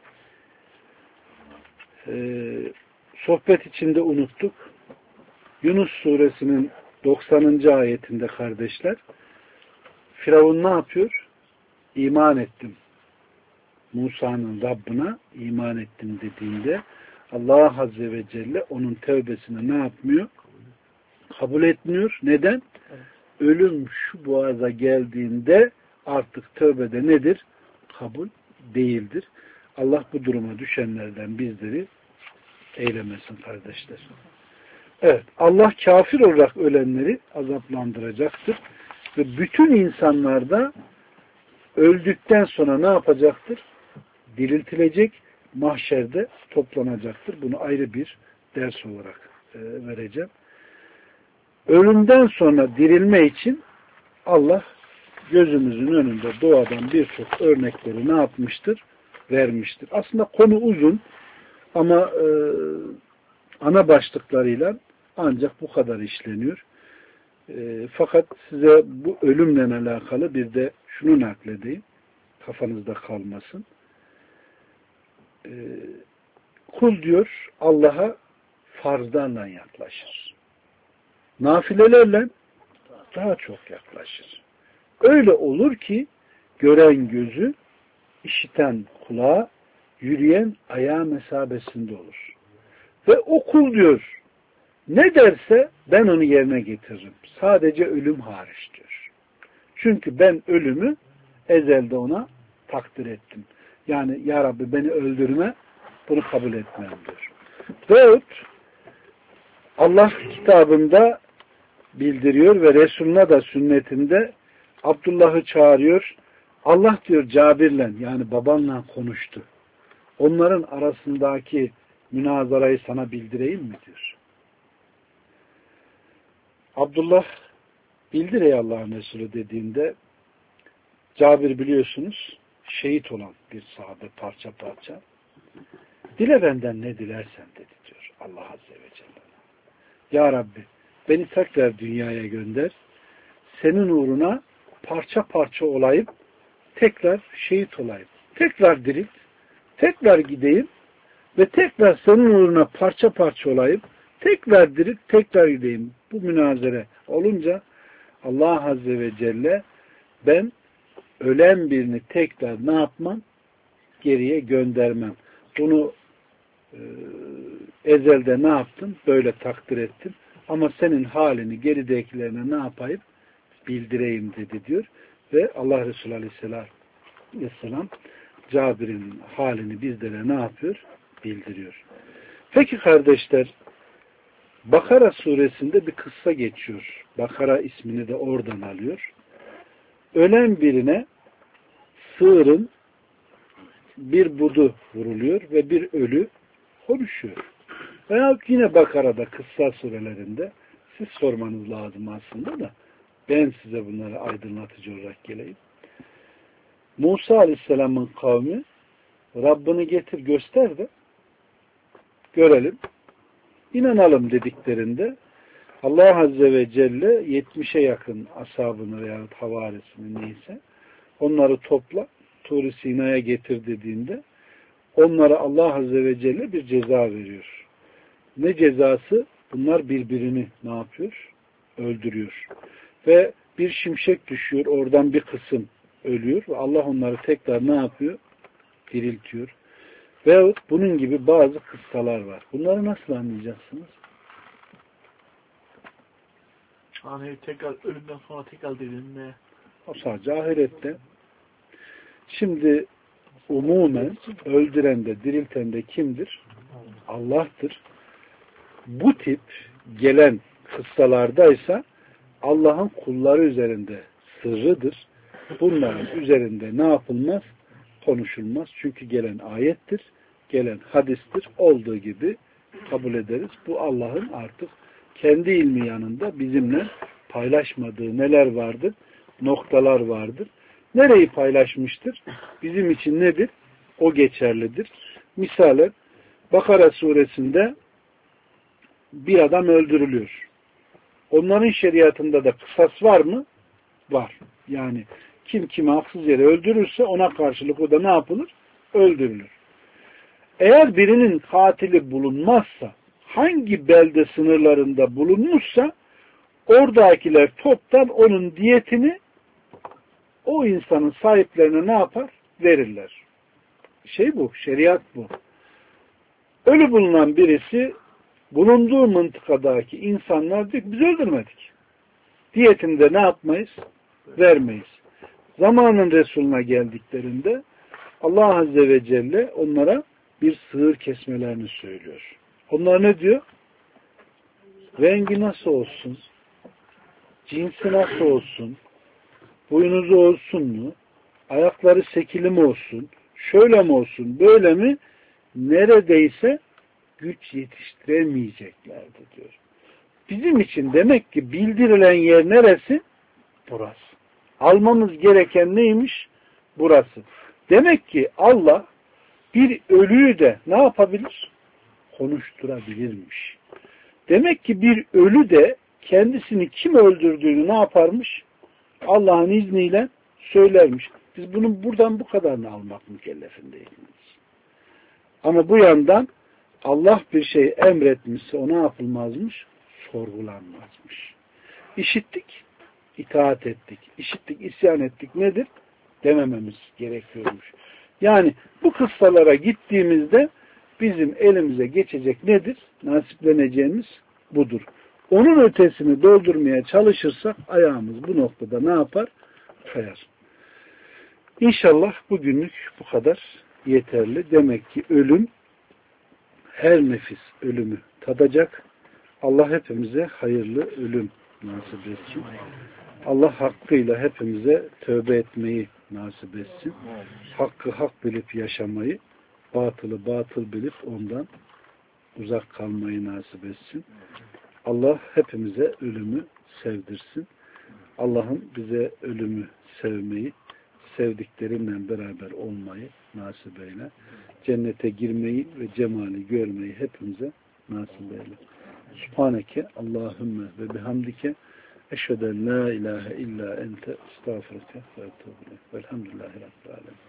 sohbet içinde unuttuk. Yunus suresinin 90. ayetinde kardeşler Firavun ne yapıyor? İman ettim. Musa'nın Rabbına iman ettim dediğinde Allah Azze ve Celle onun tevbesini ne yapmıyor? Kabul etmiyor. Neden? Ölüm şu boğaza geldiğinde artık tövbede nedir? Kabul değildir. Allah bu duruma düşenlerden bizleri eylemesin kardeşler. Evet, Allah kafir olarak ölenleri azaplandıracaktır. Ve bütün insanlar da öldükten sonra ne yapacaktır? Diriltilecek, mahşerde toplanacaktır. Bunu ayrı bir ders olarak vereceğim. Ölümden sonra dirilme için Allah gözümüzün önünde doğadan birçok örnekleri ne yapmıştır? Vermiştir. Aslında konu uzun ama ana başlıklarıyla Ancak bu kadar işleniyor. Fakat size bu ölümle alakalı bir de şunu nakledeyim. Kafanızda kalmasın. Kul diyor Allah'a farzlarla yaklaşır. Nafilelerle daha çok yaklaşır. Öyle olur ki gören gözü, işiten kulağı, yürüyen ayağı mesabesinde olur. Ve o kul diyor ne derse ben onu yerine getiririm. Sadece ölüm hariç diyor. Çünkü ben ölümü ezelde ona takdir ettim. Yani ya Rabbi beni öldürme, bunu kabul etmem diyor. Veyahut Allah kitabında bildiriyor ve Resulüne de sünnetinde Abdullah'ı çağırıyor. Allah diyor Cabir'le yani babanla konuştu. Onların arasındaki münazarayı sana bildireyim mi diyor. Abdullah bildir ey Allah'ın Resulü dediğinde Cabir biliyorsunuz şehit olan bir sahabe parça parça. Dile benden ne dilersen dedi diyor Allah Azze ve Celle. Ya Rabbi beni tekrar dünyaya gönder. Senin uğruna parça parça olayım. Tekrar şehit olayım. Tekrar dirilt. Tekrar gideyim. Ve tekrar senin uğruna parça parça olayım. Tekrar dirilt. Tekrar gideyim. Bu münazere olunca Allah Azze ve Celle ben ölen birini tekrar ne yapmam? Geriye göndermem. Bunu ezelde ne yaptım? Böyle takdir ettim. Ama senin halini geridekilerine ne yapayım? Bildireyim dedi diyor. Ve Allah Resulü Aleyhisselam Cabir'in halini bizlere ne yapıyor? Bildiriyor. Peki kardeşler Bakara suresinde bir kıssa geçiyor. Bakara ismini de oradan alıyor. Ölen birine sığırın bir budu vuruluyor ve bir ölü konuşuyor. Veya yine Bakara'da kıssa surelerinde siz sormanız lazım aslında da ben size bunları aydınlatıcı olarak geleyim. Musa Aleyhisselam'ın kavmi Rabbini getir göster de görelim. İnanalım dediklerinde Allah Azze ve Celle 70'e yakın ashabını veya havarisini neyse onları topla Tur-i Sina'ya getir dediğinde onlara Allah Azze ve Celle bir ceza veriyor. Ne cezası? Bunlar birbirini ne yapıyor? Öldürüyor. Ve bir şimşek düşüyor. Oradan bir kısım ölüyor. Ve Allah onları tekrar ne yapıyor? Diriltiyor. Veyahut bunun gibi bazı kıssalar var. Bunları nasıl anlayacaksınız? Hani tekrar ölümden sonra tekrar dirilme. O sadece ahirette. Şimdi umumen öldüren de dirilten de kimdir? Allah'tır. Bu tip gelen kıssalardaysa Allah'ın kulları üzerinde sırrıdır. Bunların üzerinde ne yapılmaz? Konuşulmaz. Çünkü gelen ayettir, gelen hadistir. Olduğu gibi kabul ederiz. Bu Allah'ın artık kendi ilmi yanında bizimle paylaşmadığı neler vardır? Noktalar vardır. Nereyi paylaşmıştır? Bizim için nedir? O geçerlidir. Misalen Bakara suresinde bir adam öldürülüyor. Onların şeriatında da kısas var mı? Var. Yani kim kimi haksız yere öldürürse ona karşılık o da ne yapılır? Öldürülür. Eğer birinin katili bulunmazsa, hangi belde sınırlarında bulunmuşsa oradakiler toptan onun diyetini o insanın sahiplerine ne yapar? Verirler. Bu, şeriat bu. Ölü bulunan birisi bulunduğu mıntıkadaki insanlar diyor ki biz öldürmedik. Diyetini de ne yapmayız? Vermeyiz. Zamanın Resulüne geldiklerinde Allah Azze ve Celle onlara bir sığır kesmelerini söylüyor. Onlar ne diyor? Rengi nasıl olsun? Cinsi nasıl olsun? Boynuzu olsun mu? Ayakları sekili mi olsun? Şöyle mi olsun? Böyle mi? Neredeyse güç yetiştiremeyeceklerdi diyor. Bizim için demek ki bildirilen yer neresi? Burası. Almamız gereken neymiş? Burası. Demek ki Allah bir ölüyü de ne yapabilir? Konuşturabilirmiş. Demek ki bir ölü de kendisini kim öldürdüğünü ne yaparmış? Allah'ın izniyle söylermiş. Biz bunun buradan bu kadarını almak mükellefindeyiz. Ama bu yandan Allah bir şey emretmişse o ne yapılmazmış? Sorgulanmazmış. İşittik, itaat ettik. İşittik, isyan ettik. Nedir? Demememiz gerekiyormuş. Yani bu kıssalara gittiğimizde bizim elimize geçecek nedir? Nasipleneceğimiz budur. Onun ötesini doldurmaya çalışırsak ayağımız bu noktada ne yapar? Kayar. İnşallah bugünlük bu kadar yeterli. Demek ki ölüm, her nefis ölümü tadacak. Allah hepimize hayırlı ölüm nasip etsin. Allah hakkıyla hepimize tövbe etmeyi nasip etsin. Hakkı hak bilip yaşamayı, batılı batıl bilip ondan uzak kalmayı nasip etsin. Allah hepimize ölümü sevdirsin. Allah'ım bize ölümü sevmeyi, sevdiklerinle beraber olmayı nasip eyle. Cennete girmeyi ve cemali görmeyi hepimize nasip eyle. Subhaneke Allahümme ve bihamdike eşheden la ilahe illa ente estağfurke ve etûbü ileyk. Velhamdülillahi Rabbil alemin.